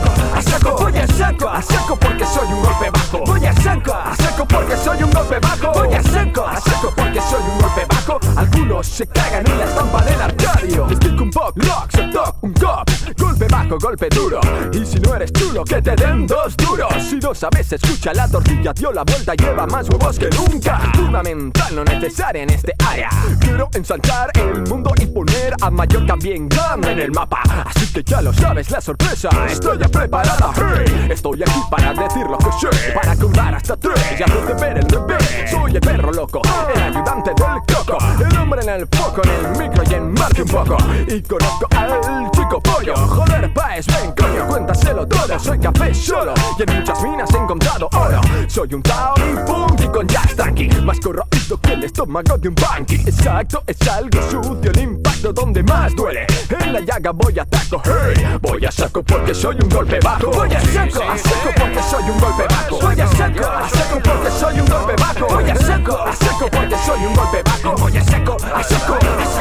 porque soy un golpe bajo. Voy a saco porque soy un golpe bajo. Voy a saco porque soy un golpe bajo. Algunos se cagan en la estampa del arcadio. Les digo un pop, lock, se toca un cop. Golpe bajo, golpe duro. Y si no eres chulo, que te den dos duros. Si no sabes, escucha, la tortilla dio la vuelta y lleva más huevos que nunca. Fundamental, no necesaria en este área. Quiero ensanchar el mundo y poner a Mallorca bien grande en el mapa. Así que ya lo sabes, la sorpresa estoy ya preparada. Hey, estoy aquí para decir lo que sé, para contar hasta 3 y hacerte ver el revés. Soy el perro loco, el ayudante del coco, el hombre en el foco, en el micro y en Marte un poco. Y conozco al chico chico pollo. Joder, paes, ven coño, cuéntaselo todo. Soy café solo y en muchas minas he encontrado oro. Soy un Taorin Punky con jazz tranqui, más corroído que el estómago de un banqui. Exacto, es algo sucio, el impacto donde más duele. En la llaga voy a taco, hey. Voy a saco porque soy un golpe bajo. Voy a saco porque soy un golpe bajo. Voy a saco porque soy un golpe bajo. Voy a saco porque soy un golpe bajo. Voy a saco voy a saco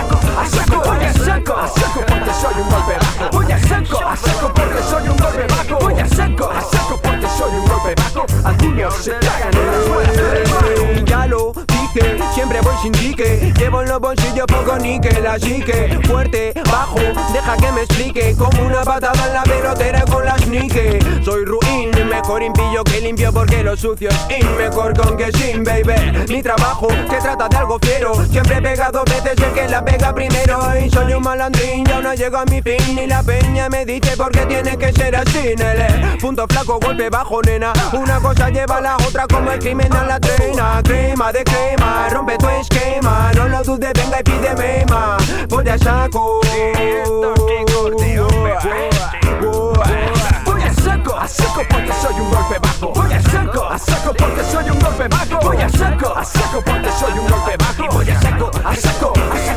porque soy un golpe bajo. Voy a saco porque soy un golpe bajo. Voy a saco porque soy un golpe bajo. Algunos se cagan en las buenas. Ya lo dije, siempre voy sin dique. Llevo en los bolsillos poco níquel, así que fuerte, bajo, deja que me explique. Como una patada en la pelotera con las Nike. Soy ruin, mejor impillo que limpio porque lo sucio es in. Mejor con que sin, baby. Mi trabajo, que trata de algo fiero. Siempre pega dos veces el que la pega primero. Y soy un malandrín, ya no llego a mi fin. Y la peña me dice por qué tiene que ser así, nele. Punto flaco, golpe bajo, nena. Una cosa lleva a la otra como el crimen a la trena. Crema de crema, rompe tu esquema. No lo dudes, venga y pídeme más. Voy a saco. Voy a saco porque soy un golpe bajo. Voy a saco porque soy un golpe bajo. Voy a saco porque soy un golpe bajo. Voy a saco voy a saco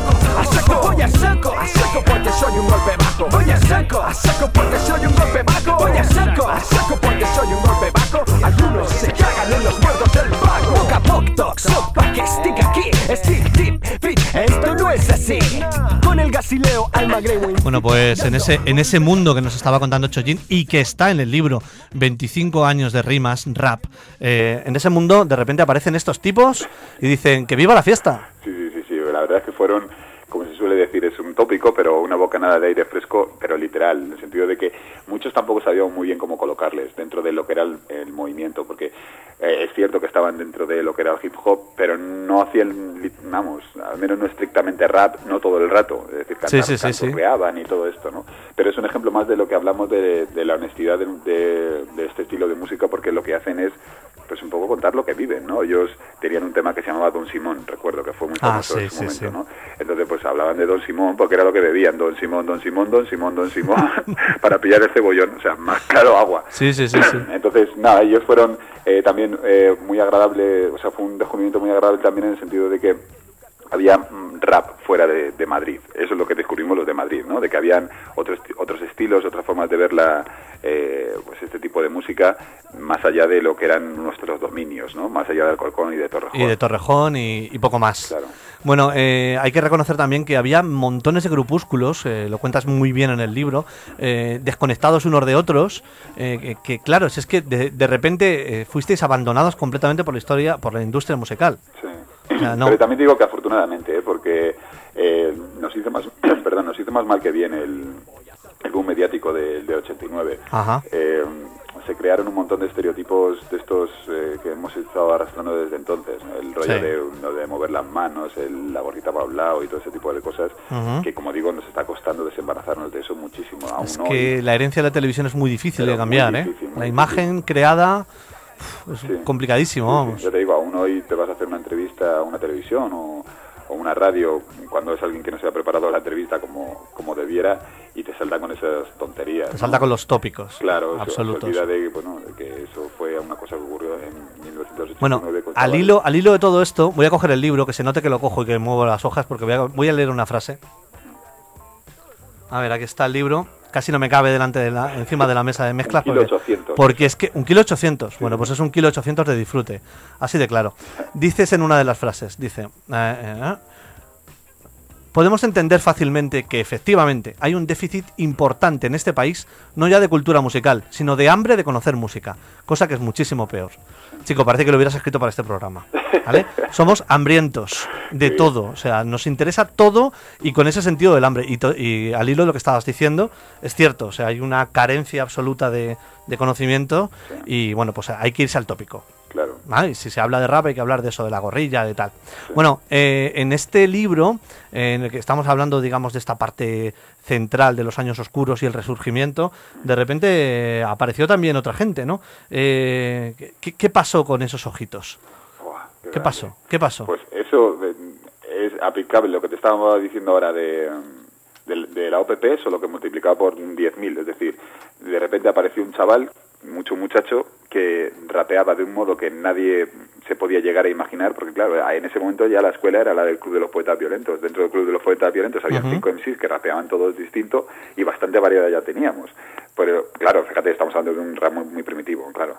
porque soy un golpe bajo. Voy a saco porque soy un golpe bajo. Voy a saco porque soy un golpe bajo. Algunos se cagan en los muertos del vago. Poca poc toc, sopa que stick aquí. Stick tip fit, esto no es así. Con el gasileo Alma Greywin. Bueno, pues en ese mundo que nos estaba contando Chojin y que está en el libro 25 años de rimas, rap, en ese mundo de repente aparecen estos tipos y dicen que viva la fiesta. Sí, la verdad es que fueron, como se suele decir, es un tópico, pero una bocanada de aire fresco, pero literal, en el sentido de que muchos tampoco sabían muy bien cómo colocarles dentro de lo que era el movimiento, porque es cierto que estaban dentro de lo que era el hip hop, pero no hacían, vamos, al menos no estrictamente rap, no todo el rato, es decir, canturreaban y todo esto, ¿no? Pero es un ejemplo más de lo que hablamos de la honestidad de este estilo de música, porque lo que hacen es pues un poco contar lo que viven, ¿no? Ellos tenían un tema que se llamaba Don Simón, recuerdo que fue muy famoso en su momento, ¿no? Entonces pues hablaban de Don Simón porque era lo que bebían, Don Simón, para pillar el cebollón, o sea, más claro agua. Sí. Entonces, nada, ellos fueron también muy agradable, o sea, fue un descubrimiento muy agradable también en el sentido de que había rap fuera de Madrid. Eso es lo que descubrimos los de Madrid, ¿no? De que habían otros estilos, otras formas de ver pues este tipo de música más allá de lo que eran nuestros dominios, ¿no? Más allá de Alcorcón y de Torrejón. Y poco más. Claro. Bueno, hay que reconocer también que había montones de grupúsculos, lo cuentas muy bien en el libro, desconectados unos de otros, que claro, es que de repente fuisteis abandonados completamente por la industria musical. Sí. O sea, no. Pero también digo que afortunadamente, porque nos hizo más mal que bien el boom mediático del 89. Ajá. Se crearon un montón de estereotipos de estos que hemos estado arrastrando desde entonces, ¿no? El rollo de mover las manos, la gorrita para un lado y todo ese tipo de cosas, que como digo nos está costando desembarazarnos de eso muchísimo. Es que la herencia de la televisión es muy difícil de cambiar, la imagen creada es complicadísimo, vamos. Yo te digo, aún hoy te vas a hacer una entrevista a una televisión o una radio cuando es alguien que no se ha preparado la entrevista como debiera y te salta con esas tonterías. Te salta con los tópicos. Claro, absolutos. Se olvida de que eso fue una cosa que ocurrió en 1989. Bueno, al hilo de todo esto, voy a coger el libro, que se note que lo cojo y que muevo las hojas, porque voy a leer una frase. A ver, aquí está el libro. Casi no me cabe encima de la mesa de mezclas. 1,8 porque es que 1,8 kg. Bueno, pues es 1,8 kg de disfrute. Así de claro. Dices en una de las frases, dice... Podemos entender fácilmente que efectivamente hay un déficit importante en este país, no ya de cultura musical, sino de hambre de conocer música, cosa que es muchísimo peor. Chico, parece que lo hubieras escrito para este programa, ¿vale? Somos hambrientos de todo, o sea, nos interesa todo y con ese sentido del hambre. Y al hilo de lo que estabas diciendo, es cierto, o sea, hay una carencia absoluta de conocimiento y bueno, pues hay que irse al tópico. Claro. ¿Vale? Y si se habla de rap hay que hablar de eso, de la gorrilla, de tal. Sí. Bueno, en este libro, en el que estamos hablando, digamos, de esta parte central de los años oscuros y el resurgimiento, de repente apareció también otra gente, ¿no? ¿Qué pasó con esos ojitos? ¿Qué pasó? Pues eso es aplicable, lo que te estaba diciendo ahora de la OPP, solo que multiplicado por 10.000. Es decir, de repente apareció un chaval, un muchacho, que rapeaba de un modo que nadie se podía llegar a imaginar, porque claro, en ese momento ya la escuela era la del Club de los Poetas Violentos. Dentro del Club de los Poetas Violentos había 5 MCs que rapeaban todos distinto y bastante variedad ya teníamos. Pero claro, fíjate, estamos hablando de un rap muy primitivo, claro.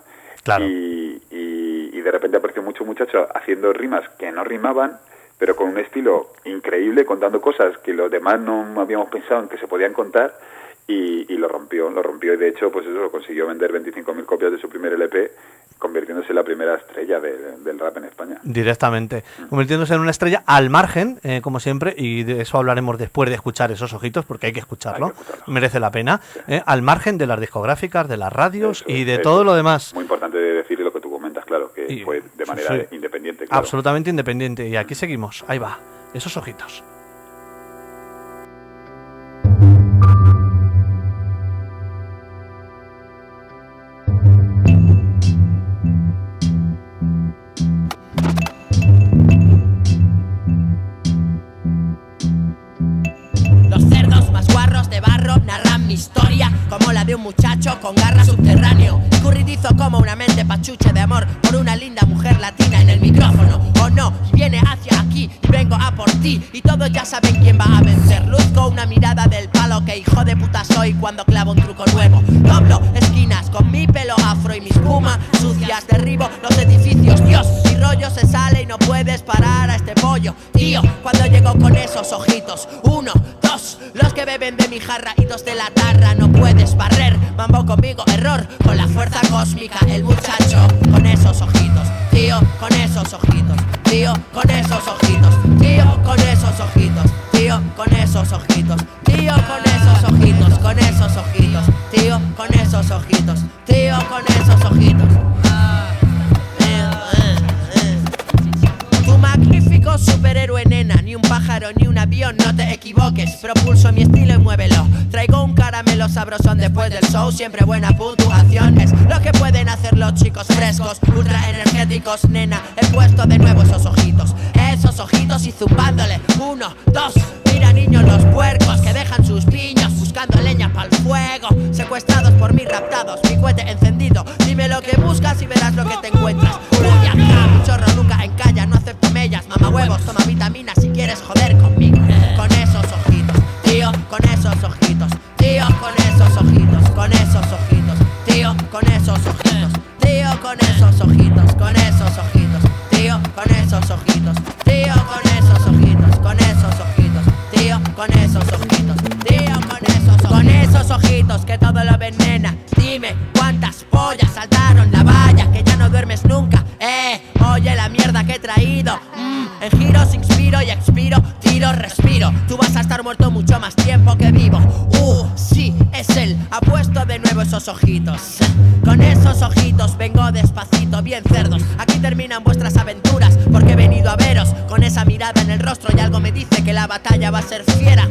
Y de repente apareció mucho muchacho haciendo rimas que no rimaban, pero con un estilo increíble, contando cosas que los demás no habíamos pensado en que se podían contar, y lo rompió, y de hecho, pues eso, consiguió vender 25.000 copias de su primer LP, convirtiéndose en la primera estrella del rap en España. Directamente, convirtiéndose en una estrella al margen, como siempre, y de eso hablaremos después de escuchar Esos Ojitos, porque hay que escucharlo, merece la pena, al margen de las discográficas, de las radios y de todo lo demás. Muy importante decir lo que tú comentas, claro, que fue de manera independiente. Claro. Absolutamente independiente, y aquí seguimos, ahí va, Esos Ojitos. Narran mi historia como la de un muchacho con garra subterráneo, escurridizo como una mente pachuche de amor por una linda mujer latina en el micrófono. O no, viene hacia aquí y vengo a por ti, y todos ya saben quién va a vencer. Luzco una mirada del palo, que hijo de puta soy cuando clavo un truco nuevo. Doblo esquinas con mi pelo afro y mi espuma sucias, derribo los edificios. Dios, mi rollo se sale y no puedes parar a este pollo. Tío, cuando llego con esos ojitos, 1, 2, los que beben de mi jarra y 2 de la tarra, no puedes barrer. Mambo conmigo, error, con la fuerza cósmica, el muchacho con esos ojitos. Tío, con esos ojitos. Tío, con esos ojitos. Tío, con esos ojitos. Tío, con esos ojitos. Tío, con esos ojitos. Con esos ojitos. Tío, con esos ojitos. Tío, con esos ojitos. Tu magnífico superhéroe, nena, ni un pájaro ni un avión, no te equivoques. Propulso mi estilo y muévelo. Traigo un caramelo sabrosón después del show, siempre buena puntuación. Es lo que pueden hacer los chicos frescos, ultra energéticos, nena. He puesto de nuevo esos ojitos y zumbándole. 1, 2, mira niños los puercos que dejan sus piños buscando leña pa'l fuego. Secuestrados por mí, raptados, mi cohete encendido. Dime lo que buscas y verás lo que te encuentras. Uy, acá, un chorro nunca encalla, no acepto mellas. Mama huevos, toma vitaminas si quieres joder conmigo. Con esos ojitos, tío, con esos ojitos. Tío, con esos ojitos, con esos ojitos. Tío, con esos ojitos. Tío, con esos ojitos, con esos ojitos. Tío, con esos ojitos. Tío, con esos ojitos, con esos ojitos. Tío, con esos ojitos. Tío, con esos ojitos que todo lo ven, nena. Dime cuántas pollas saltaron la valla, que ya no duermes nunca. Oye la mierda que he traído. En giros inspiro y expiro, tiro, respiro. Tú vas a estar muerto mucho más tiempo que vivo. Sí, es él, ha puesto de nuevo esos ojitos. Con esos ojitos vengo despacito, bien cerdos. Aquí terminan vuestras aventuras, porque he venido a veros con esa mirada en el rostro, y algo me dice que la batalla va a ser fiera.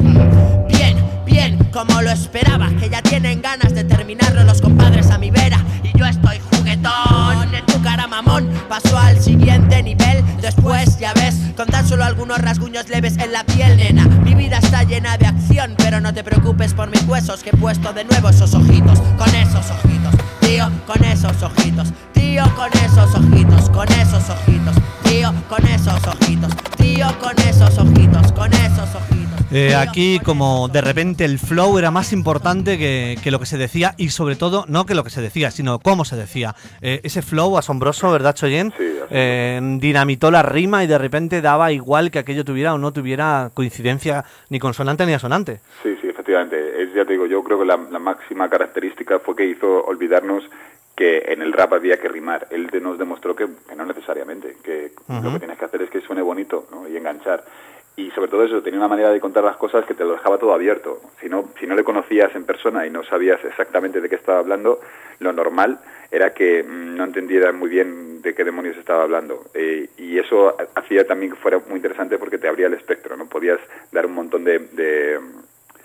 Bien, como lo esperaba, que ya tienen ganas de terminarlo los compadres a mi vera. Y yo estoy juguetón en tu cara, mamón. Paso al siguiente nivel, después ya ves, con tan solo algunos rasguños leves en la piel, nena. Mi vida está llena de acción, pero no te preocupes por mis huesos, que he puesto de nuevo esos ojitos. Con esos ojitos, tío, con esos ojitos. Tío, con esos ojitos, con esos ojitos. Tío, con esos ojitos. Tío, con esos ojitos, con esos ojitos. Aquí, como de repente el flow era más importante que lo que se decía, y sobre todo, no que lo que se decía, sino cómo se decía. Ese flow asombroso, ¿verdad, Choyen? Sí, dinamitó la rima y de repente daba igual que aquello tuviera o no tuviera coincidencia ni consonante ni asonante. Sí, efectivamente. Ya te digo, yo creo que la máxima característica fue que hizo olvidarnos que en el rap había que rimar. Él nos demostró que no necesariamente, que lo que tienes que hacer es que suene bonito, ¿no? Y enganchar. Y sobre todo eso, tenía una manera de contar las cosas que te lo dejaba todo abierto. Si no le conocías en persona y no sabías exactamente de qué estaba hablando, lo normal era que no entendieras muy bien de qué demonios estaba hablando. Y eso hacía también que fuera muy interesante, porque te abría el espectro, ¿no? Podías dar un montón de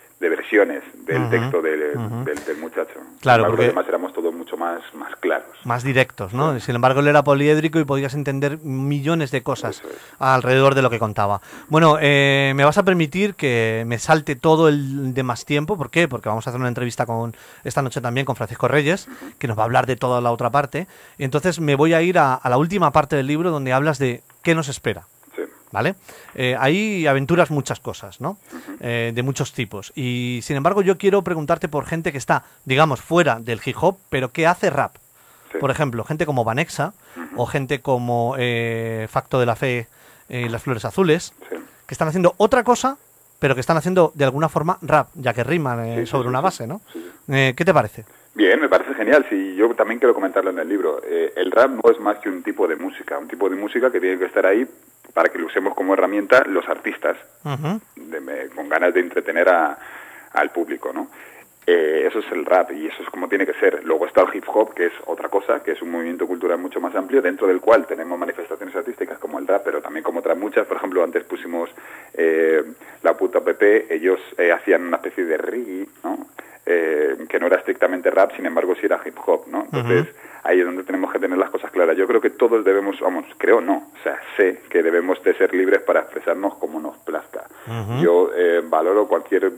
expresiones del texto del muchacho. Claro, porque porque además éramos todos mucho más claros. Más directos, ¿no? Sí. Sin embargo, él era poliédrico y podías entender millones de cosas alrededor de lo que contaba. Bueno, me vas a permitir que me salte todo el de más tiempo. ¿Por qué? Porque vamos a hacer una entrevista esta noche también con Francisco Reyes, que nos va a hablar de toda la otra parte. Y entonces me voy a ir a la última parte del libro donde hablas de qué nos espera. ¿Vale? Ahí aventuras muchas cosas, ¿no? De muchos tipos. Y sin embargo yo quiero preguntarte por gente que está, digamos, fuera del hip hop, pero que hace rap. Por ejemplo, gente como Vanessa o gente como Facto de la Fe y Las Flores Azules, que están haciendo otra cosa, pero que están haciendo de alguna forma rap, ya que riman sobre una base, ¿no? ¿Qué te parece? Bien, me parece genial. Sí, yo también quiero comentarlo en el libro. El rap no es más que un tipo de música que tiene que estar ahí para que lo usemos como herramienta los artistas, con ganas de entretener al público, ¿no? Eso es el rap y eso es como tiene que ser. Luego está el hip hop, que es otra cosa, que es un movimiento cultural mucho más amplio, dentro del cual tenemos manifestaciones artísticas como el rap, pero también como otras muchas. Por ejemplo, antes pusimos La Puta Pepe, ellos hacían una especie de reggae, ¿no? Que no era estrictamente rap, sin embargo sí era hip hop, ¿no? Entonces ahí es donde tenemos que tener las cosas claras. Yo creo que todos debemos, sé que debemos de ser libres para expresarnos como nos plazca. Yo valoro cualquier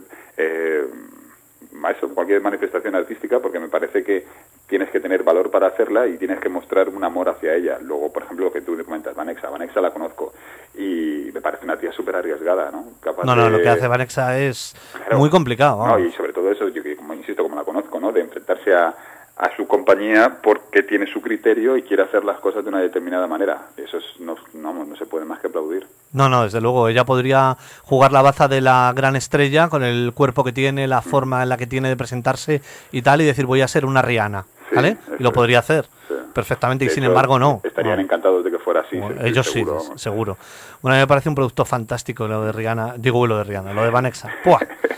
manifestación artística porque me parece que tienes que tener valor para hacerla y tienes que mostrar un amor hacia ella. Luego, por ejemplo, lo que tú te comentas, Vanessa la conozco y me parece una tía súper arriesgada, ¿no? Lo que hace Vanessa es muy complicado. No, y sobre todo eso, yo como la conozco, ¿no? De enfrentarse a su compañía porque tiene su criterio y quiere hacer las cosas de una determinada manera. Eso no se puede más que aplaudir. No, desde luego. Ella podría jugar la baza de la gran estrella con el cuerpo que tiene, la forma en la que tiene de presentarse y tal, y decir voy a ser una Rihanna, ¿vale? Y lo podría hacer perfectamente, y sin embargo no. Estarían encantados de que fuera así. Ellos seguro, sí, seguro. Bueno, a mí me parece un producto fantástico lo de Rihanna, lo de Vanessa. ¡Puah!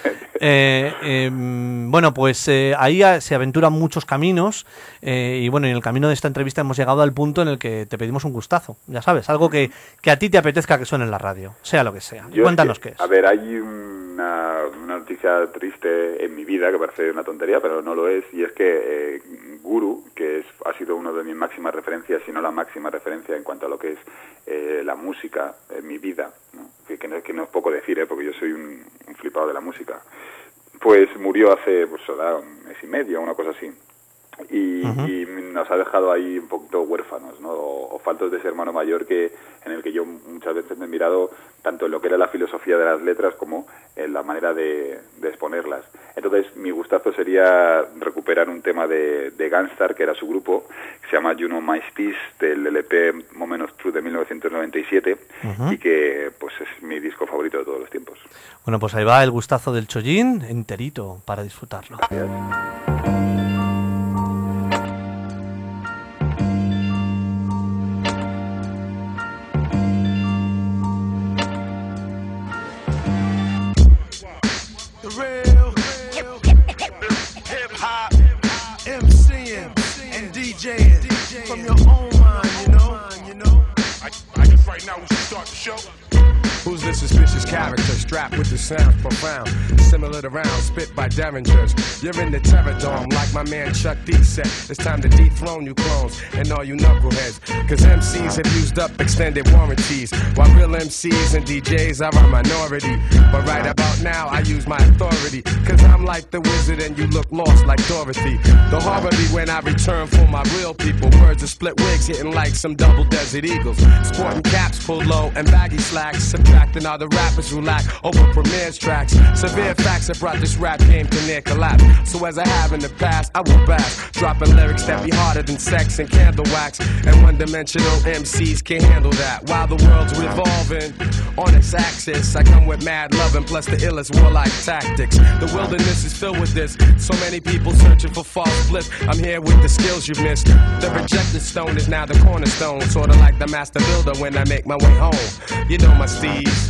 Bueno, pues ahí se aventuran muchos caminos y bueno, en el camino de esta entrevista hemos llegado al punto en el que te pedimos un gustazo, ya sabes, algo que a ti te apetezca que suene en la radio, sea lo que sea. Cuéntanos qué es. A ver, hay una noticia triste en mi vida que parece una tontería, pero no lo es, y es que Guru, que ha sido uno de mis máximas referencias, si no la máxima referencia en cuanto a lo que es la música en mi vida, ¿no? Que no es poco decir, porque yo soy un flipado de la música, pues murió hace un mes y medio, una cosa así. Y nos ha dejado ahí un poquito huérfanos, ¿no? O faltos de ese hermano mayor en el que yo muchas veces me he mirado tanto en lo que era la filosofía de las letras como en la manera de exponerlas. Entonces mi gustazo sería recuperar un tema de Gunstar, que era su grupo, que se llama You Know My Steez, del LP Moment of Truth de 1997, y que pues es mi disco favorito de todos los tiempos. Bueno, pues ahí va el gustazo del Chollín enterito para disfrutarlo. Gracias. From your own mind, you know. I guess right now we should start the show. Who's this suspicious character strapped with the sound profound? Similar to rounds spit by derringers. You're in the terror dome like my man Chuck D said. It's time to dethrone you clones and all you knuckleheads. Cause MCs have used up extended warranties, while real MCs and DJs are a minority. But right about now I use my authority, cause I'm like the wizard and you look lost like Dorothy. The horror be when I return for my real people. Words of split wigs hitting like some double Desert Eagles. Sporting caps pulled low and baggy slacks, subtracting all the rappers who lack over Premier's tracks. Severe facts have brought this rap game to near collapse. So as I have in the past, I will back, dropping lyrics that be harder than sex and candle wax. And one-dimensional MCs can't handle that. While the world's revolving on its axis, I come with mad love and plus the illest warlike tactics. The wilderness is filled with this, so many people searching for false bliss. I'm here with the skills you've missed. The rejected stone is now the cornerstone, sorta like the master builder when I make my way home. You know my steez.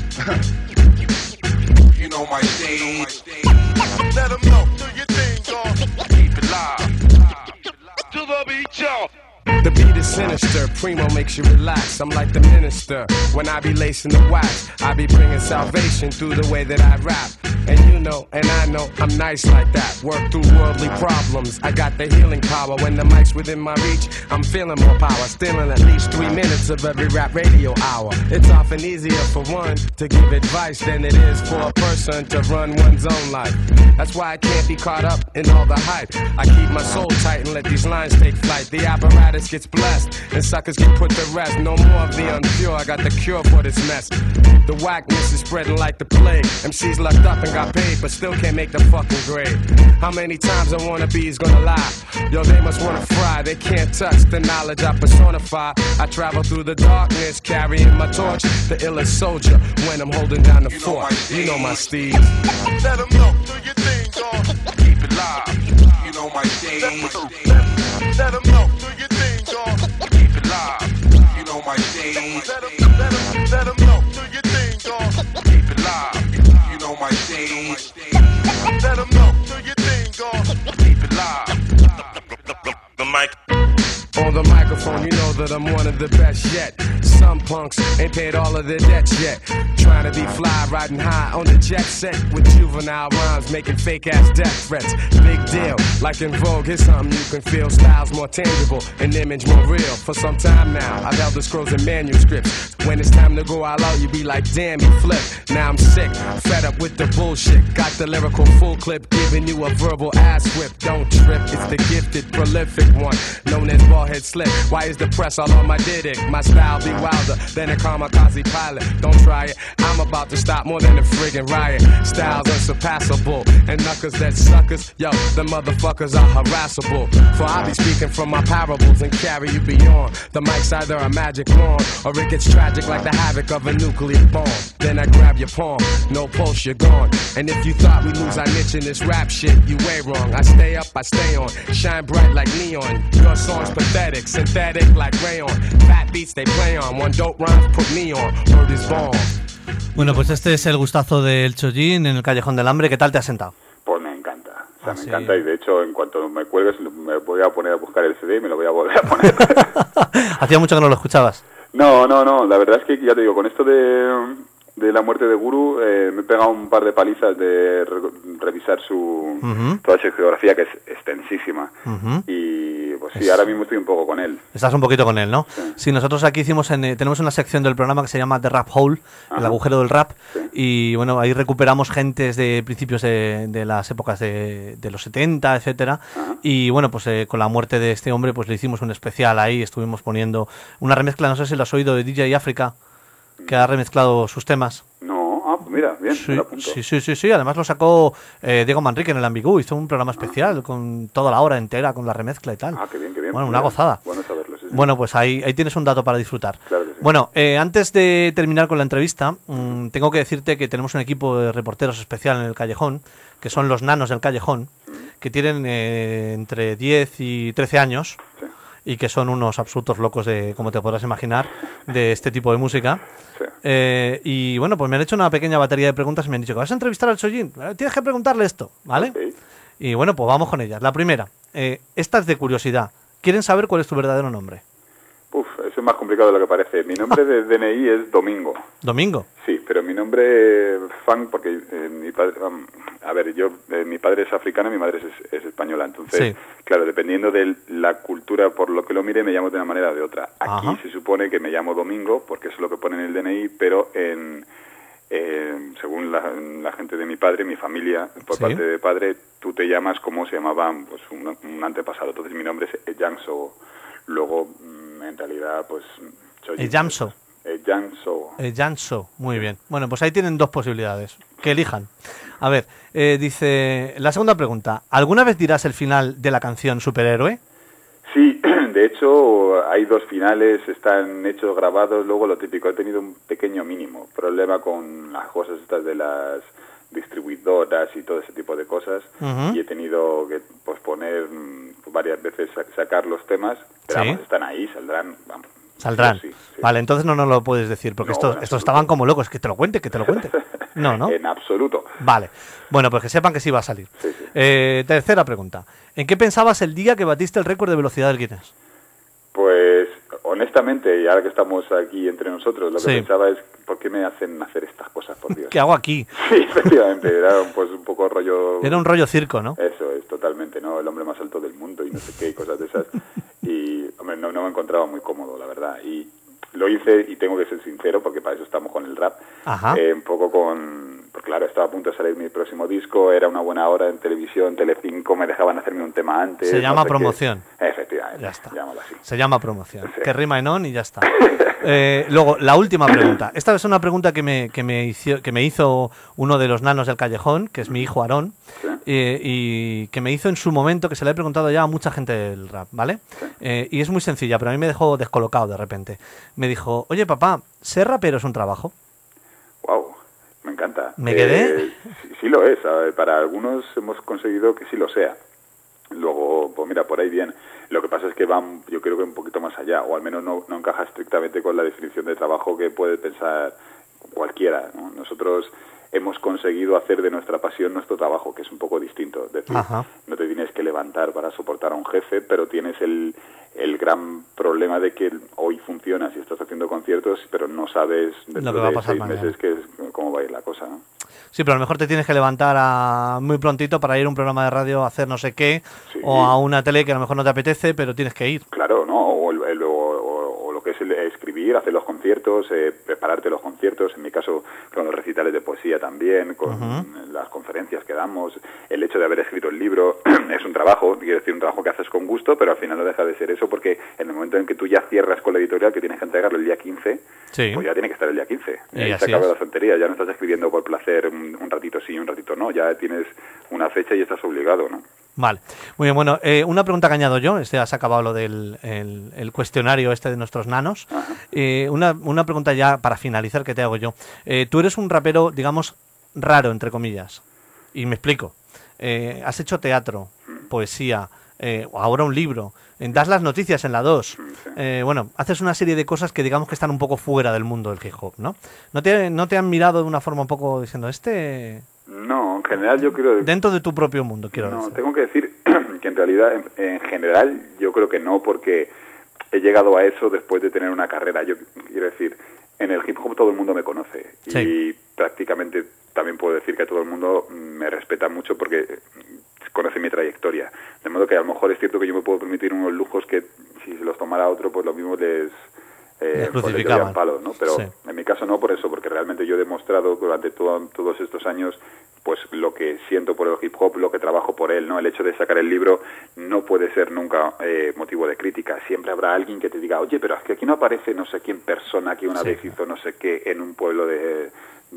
You know my steez. Let them know, do your thing, dog. Keep it live. To the beat, y'all. The beat is sinister. Primo makes you relax. I'm like the minister. When I be lacing the wax, I be bringing salvation through the way that I rap. And you know, and I know, I'm nice like that. Work through worldly problems. I got the healing power. When the mic's within my reach, I'm feeling more power. Stealing at least 3 minutes of every rap radio hour. It's often easier for one to give advice than it is for a person to run one's own life. That's why I can't be caught up in all the hype. I keep my soul tight and let these lines take flight. The apparatus gets blessed and suckers get put to rest. No more of the unpure, I got the cure for this mess. The whackness is spreading like the plague. MCs locked up and got paid, but still can't make the fucking grade. How many times a wannabe's gonna lie? Yo, they must wanna fry. They can't touch the knowledge I personify. I travel through the darkness, carrying my torch. The illest soldier when I'm holding down the fort. You know my steez. Let them know, do your thing, dog. Keep it live. You know my steez. Let them know, do your thing, dog. Keep it live. You know my steez. Let them know, do your thing, dog. Keep it live. You know my steez. Let them know, do your thing, dog. Keep it live. The mic. On the microphone, you know that I'm one of the best yet. Some punks ain't paid all of their debts yet. Trying to be fly, riding high on the jet set with juvenile rhymes, making fake ass death threats. Big deal, like in Vogue, here's something you can feel. Styles more tangible, an image more real. For some time now, I've held the scrolls and manuscripts. When it's time to go all out, you be like, damn, you flip. Now I'm sick, fed up with the bullshit. Got the lyrical full clip, giving you a verbal ass whip. Don't trip, it's the gifted, prolific one, known as Ballhead Slick. Why is the press all on my dick? My style be wilder than a kamikaze pilot. Don't try it, I'm about to stop more than a friggin' riot. Styles unsurpassable, and knuckers that suckers, yo, the motherfuckers are harassable. For I be speaking from my parables and carry you beyond. The mic's either a magic wand, or it gets tragic like the havoc of a nuclear bomb. Then I grab your palm, no pulse, you're gone. And if you thought we lose our niche in this rap shit, you way wrong. I stay up, I stay on, shine bright like neon. Your song's pathetic, synthetic like rayon. Fat beats they play on, one dope rhyme put me on. Word is born. Bueno, pues este es el gustazo del Chojin en el Callejón del Hambre. ¿Qué tal te ha sentado? Pues me encanta. O sea, me encanta, y de hecho, en cuanto me cuelgues, me voy a poner a buscar el CD y me lo voy a volver a poner. Hacía mucho que no lo escuchabas. No, la verdad es que, ya te digo, con esto de la muerte de Guru, me he pegado un par de palizas de revisar toda su geografía, que es extensísima. Y pues sí, ahora mismo estoy un poco con él. Estás un poquito con él, ¿no? Sí, nosotros aquí tenemos una sección del programa que se llama The Rap Hole, el agujero del rap, y bueno, ahí recuperamos gentes de principios de las épocas de los 70, etcétera, y bueno, pues con la muerte de este hombre, pues le hicimos un especial ahí, estuvimos poniendo una remezcla, no sé si lo has oído, de DJ África, que ha remezclado sus temas. No, pues mira, bien, me lo apunto. Sí, además lo sacó Diego Manrique en el Ambigú, hizo un programa especial con toda la hora entera, con la remezcla y tal. Qué bien. Bueno, una gozada. Bueno saberlo, sí. Bueno, pues ahí tienes un dato para disfrutar. Claro que sí. Bueno, antes de terminar con la entrevista, tengo que decirte que tenemos un equipo de reporteros especial en el Callejón, que son los nanos del Callejón, que tienen entre 10 y 13 años. Sí. Y que son unos absolutos locos de, como te podrás imaginar, de este tipo de música. Sí. Y bueno, pues me han hecho una pequeña batería de preguntas y me han dicho que vas a entrevistar al Chojin, tienes que preguntarle esto, ¿vale? Okay. Y bueno, pues vamos con ellas. La primera, esta es de curiosidad. ¿Quieren saber cuál es tu verdadero nombre? Eso es más complicado de lo que parece. Mi nombre de DNI es Domingo. ¿Domingo? Sí, pero mi nombre fan, porque mi padre, mi padre es africano y mi madre es española, entonces, claro, dependiendo de la cultura por lo que lo mire, me llamo de una manera o de otra. Aquí se supone que me llamo Domingo, porque eso es lo que pone en el DNI, pero según la gente de mi padre, mi familia, por parte de padre, tú te llamas como se llamaba pues, un antepasado. Entonces mi nombre es Jamso. Luego, en realidad, pues... Jamso. Jamso, muy bien. Bueno, pues ahí tienen dos posibilidades. Que elijan. A ver, dice... La segunda pregunta. ¿Alguna vez dirás el final de la canción Superhéroe? Sí, de hecho, hay dos finales, están hechos, grabados. Luego, lo típico, he tenido un pequeño mínimo problema con las cosas estas de las distribuidoras y todo ese tipo de cosas, y he tenido que posponer varias veces sacar los temas, pero vamos, están ahí, saldrán, vamos. Saldrán. Sí. Vale, entonces no nos lo puedes decir, porque estos estaban como locos, que te lo cuente. No. En absoluto. Vale. Bueno, pues que sepan que sí va a salir. Sí. Tercera pregunta. ¿En qué pensabas el día que batiste el récord de velocidad del Guinness? Pues honestamente, y ahora que estamos aquí entre nosotros, lo que Sí. pensaba es, ¿por qué me hacen hacer estas cosas, por Dios? ¿Qué hago aquí? Sí, efectivamente, era pues un poco rollo... Era un rollo circo, ¿no? Eso es, totalmente, ¿no? El hombre más alto del mundo y no sé qué, y cosas de esas. Y, hombre, no me encontraba muy cómodo, la verdad. Y lo hice, y tengo que ser sincero, porque para eso estamos con el rap, Ajá. un poco con... Pues claro, estaba a punto de salir mi próximo disco, era una buena hora en televisión, Telecinco, me dejaban hacerme un tema antes. Se llama no sé promoción. qué. Efectivamente, Ya está. llámalo así. Se llama promoción. Que rima en on y ya está. Luego, la última pregunta. Esta es una pregunta que me hizo uno de los nanos del callejón, que es mi hijo Aarón, y que me hizo en su momento, que se le he preguntado ya a mucha gente del rap, ¿vale? Y es muy sencilla, pero a mí me dejó descolocado de repente. Me dijo, oye papá, ¿ser rapero es un trabajo? Wow, me encanta. ¿Me quedé? Sí lo es, a ver, para algunos hemos conseguido que sí lo sea. Luego, pues mira, por ahí bien. Lo que pasa es que van, yo creo que un poquito más allá, o al menos no encaja estrictamente con la definición de trabajo que puede pensar cualquiera, ¿no? Nosotros hemos conseguido hacer de nuestra pasión nuestro trabajo, que es un poco distinto. Es decir, Ajá. no te tienes que levantar para soportar a un jefe, pero tienes el gran problema de que hoy funcionas y estás haciendo conciertos, pero no sabes dentro Lo que va a de pasar 6 mañana. meses cómo va a ir la cosa, ¿no? Sí, pero a lo mejor te tienes que levantar muy prontito para ir a un programa de radio a hacer no sé qué, o a una tele que a lo mejor no te apetece, pero tienes que ir. Claro, ¿no? O lo que es el escribir, hacer los conciertos, prepararte los conciertos, en mi caso con los recitales de poesía también, con las conferencias que damos, el hecho de haber escrito el libro es un trabajo, quiero decir, un trabajo que haces con gusto, pero al final no deja de ser eso, porque en el momento en que tú ya cierras con la editorial, que tienes que entregarlo el día 15, Sí. pues ya tiene que estar el día 15. Y Ahí así se acaba es. la tontería, ya no estás escribiendo por placer un ratito sí y un ratito no, ya tienes una fecha y estás obligado, ¿no? Vale, muy bien, bueno, una pregunta que añado yo, has acabado lo del el cuestionario este de nuestros nanos, una pregunta ya para finalizar que te hago yo. Tú eres un rapero, digamos, raro, entre comillas, y me explico. Has hecho teatro, poesía, ahora un libro, das las noticias en la 2, bueno, haces una serie de cosas que digamos que están un poco fuera del mundo del hip hop, ¿no? ¿No te han mirado de una forma un poco diciendo, No, en general yo creo... Dentro de tu propio mundo, quiero No, decir. tengo que decir que en realidad, en general, yo creo que no, porque he llegado a eso después de tener una carrera. Yo quiero decir, en el hip hop todo el mundo me conoce y prácticamente también puedo decir que todo el mundo me respeta mucho porque conoce mi trayectoria. De modo que a lo mejor es cierto que yo me puedo permitir unos lujos que si se los tomara otro, pues lo mismo les crucificaban. palos, ¿no? Pero Sí. en mi caso no por eso, porque realmente yo he demostrado durante todos estos años pues lo que siento por el hip hop, lo que trabajo por él, ¿no? El hecho de sacar el libro no puede ser nunca motivo de crítica. Siempre habrá alguien que te diga, oye, pero es que aquí no aparece no sé quién persona que una vez hizo no sé qué en un pueblo del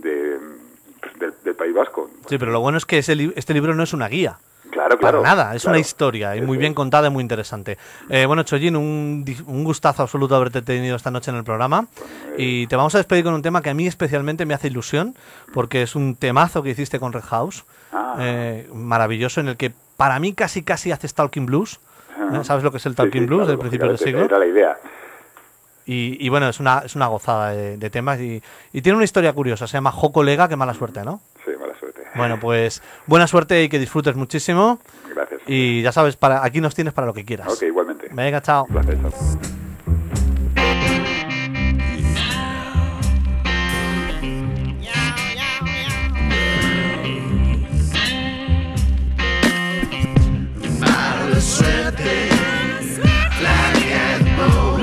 País Vasco. Sí, pero lo bueno es que este libro no es una guía. Claro, Para claro. nada, es claro. una historia y muy bien contada y muy interesante. Bueno, Chollín, un gustazo absoluto haberte tenido esta noche en el programa y te vamos a despedir con un tema que a mí especialmente me hace ilusión porque es un temazo que hiciste con Red House, maravilloso, en el que para mí casi haces Talking Blues. ¿Sabes lo que es el Talking Blues claro, del principio del siglo? Era la idea. Y bueno, es una gozada de temas y tiene una historia curiosa, se llama Jo Colega, qué mala suerte, ¿no? Sí, mala suerte. Bueno, pues buena suerte y que disfrutes muchísimo. Gracias. Y ya sabes, aquí nos tienes para lo que quieras. Ok, igualmente. Venga, chao. Gracias, chao. Mala suerte, black and bold.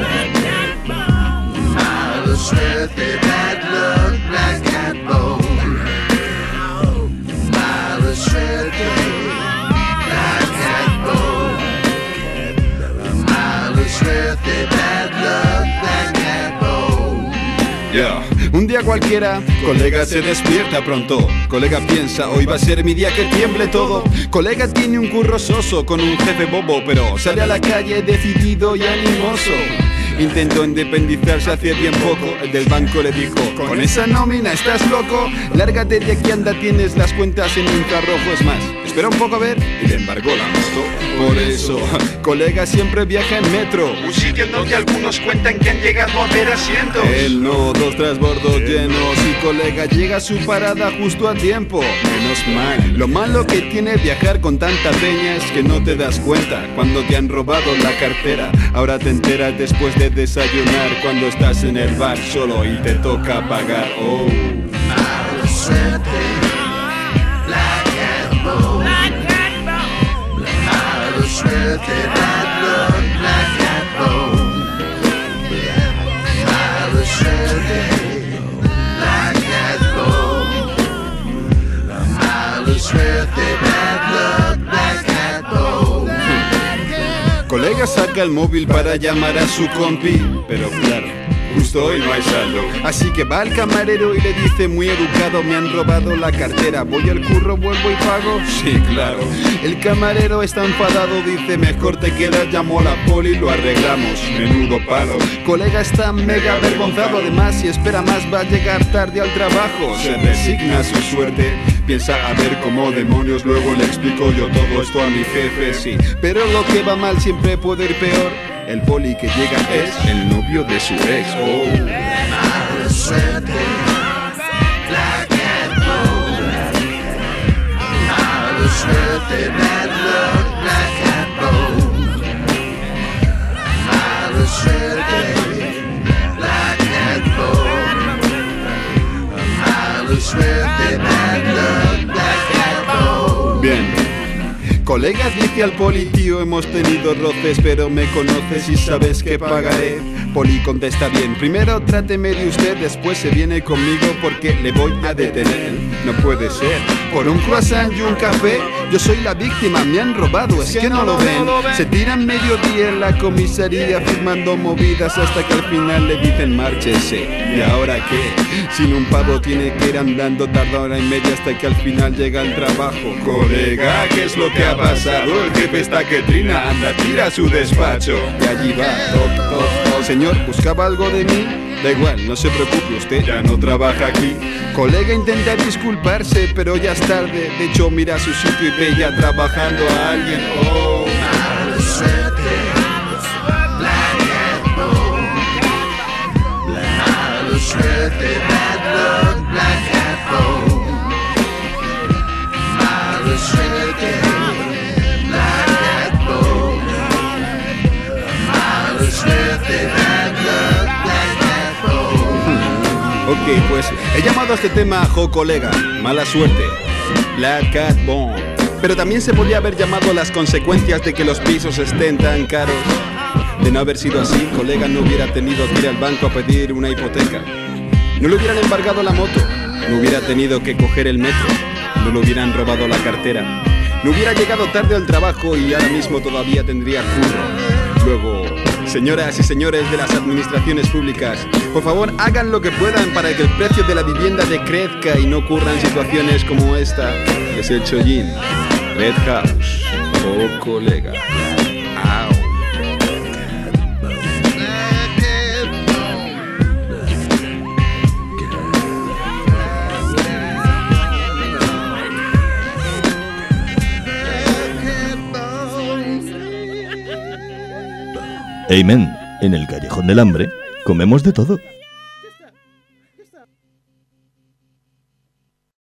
Mala suerte, bad luck, black and bold. Mala suerte, black and bold. Mala suerte, bad luck, black and bold. Yeah. Un día cualquiera, colega se despierta pronto. Colega piensa, hoy va a ser mi día que tiemble todo. Colega tiene un curro soso con un jefe bobo, pero sale a la calle decidido y animoso. Intentó independizarse hace bien poco. El del banco le dijo, con esa nómina estás loco. Lárgate de aquí, anda, tienes las cuentas en infrarrojo. Es más, espera un poco a ver, y le embargó la moto. Por eso, colega siempre viaja en metro, un sitio donde algunos cuentan que han llegado a ver asientos. Él no, 2 transbordos llenos y colega llega a su parada justo a tiempo. Menos mal. Lo malo que tiene viajar con tanta peña es que no te das cuenta cuando te han robado la cartera. Ahora te enteras después de de desayunar cuando estás en el bar solo y te toca pagar. Oh, mala suerte, black cat bone, mala suerte, bad luck, black cat bone, mala suerte, black cat bone, mala suerte, bad luck, black cat bone. Colega saca el móvil para llamar a su compi, pero claro, justo hoy no hay saldo. Así que va al camarero y le dice muy educado: me han robado la cartera, voy al curro, vuelvo y pago. Sí, claro. El camarero está enfadado, dice: mejor te quedas, llamó a la poli, lo arreglamos. Menudo palo. Colega está mega avergonzado, además si espera más va a llegar tarde al trabajo. Se resigna a su suerte, piensa a ver cómo demonios luego le explico yo todo esto a mi jefe. Sí, pero lo que va mal siempre puede ir peor. El poli que llega es el novio de su ex. Oh, mala suerte, black cat bone, mala suerte, bad luck, black cat bone, mala suerte, black cat bone, mala suerte, bad luck, black cat bone. bien. Colegas, dice al poli: tío, hemos tenido roces, pero me conoces y sabes que pagaré. Poli contesta: bien, primero tráteme de usted, después se viene conmigo porque le voy a detener. No puede ser, por un croissant y un café, yo soy la víctima, me han robado, es que no lo ven. Se tiran mediodía en la comisaría firmando movidas hasta que al final le dicen: márchese. ¿Y ahora qué? Sin un pavo tiene que ir andando, tarda hora y media hasta que al final llega al trabajo. Colega, ¿qué es lo que ha pasado? El jefe está que trina, anda, tira a su despacho. Y allí va, toc, toc, toc. Señor, ¿buscaba algo de mí? Da igual, no se preocupe, usted ya no trabaja aquí. Colega intenta disculparse, pero ya es tarde. De hecho, mira su sitio y ve ya trabajando a alguien. Oh, mala suerte, black cat bone, mala suerte, bad luck, black cat bone, mala suerte, black cat bone, mala suerte, bad luck, black cat bone. Ok, pues he llamado a este tema Jo Colega, mala suerte, Black Cat Bone. Pero también se podría haber llamado a las consecuencias de que los pisos estén tan caros. De no haber sido así, Colega no hubiera tenido que ir al banco a pedir una hipoteca. No le hubieran embargado la moto, no hubiera tenido que coger el metro, no le hubieran robado la cartera, no hubiera llegado tarde al trabajo y ahora mismo todavía tendría curro. Luego, señoras y señores de las administraciones públicas, por favor hagan lo que puedan para que el precio de la vivienda decrezca y no ocurran situaciones como esta. Es el Chollín, Red House, Oh Colega. Au. Amen. En el Callejón del Hambre comemos de todo.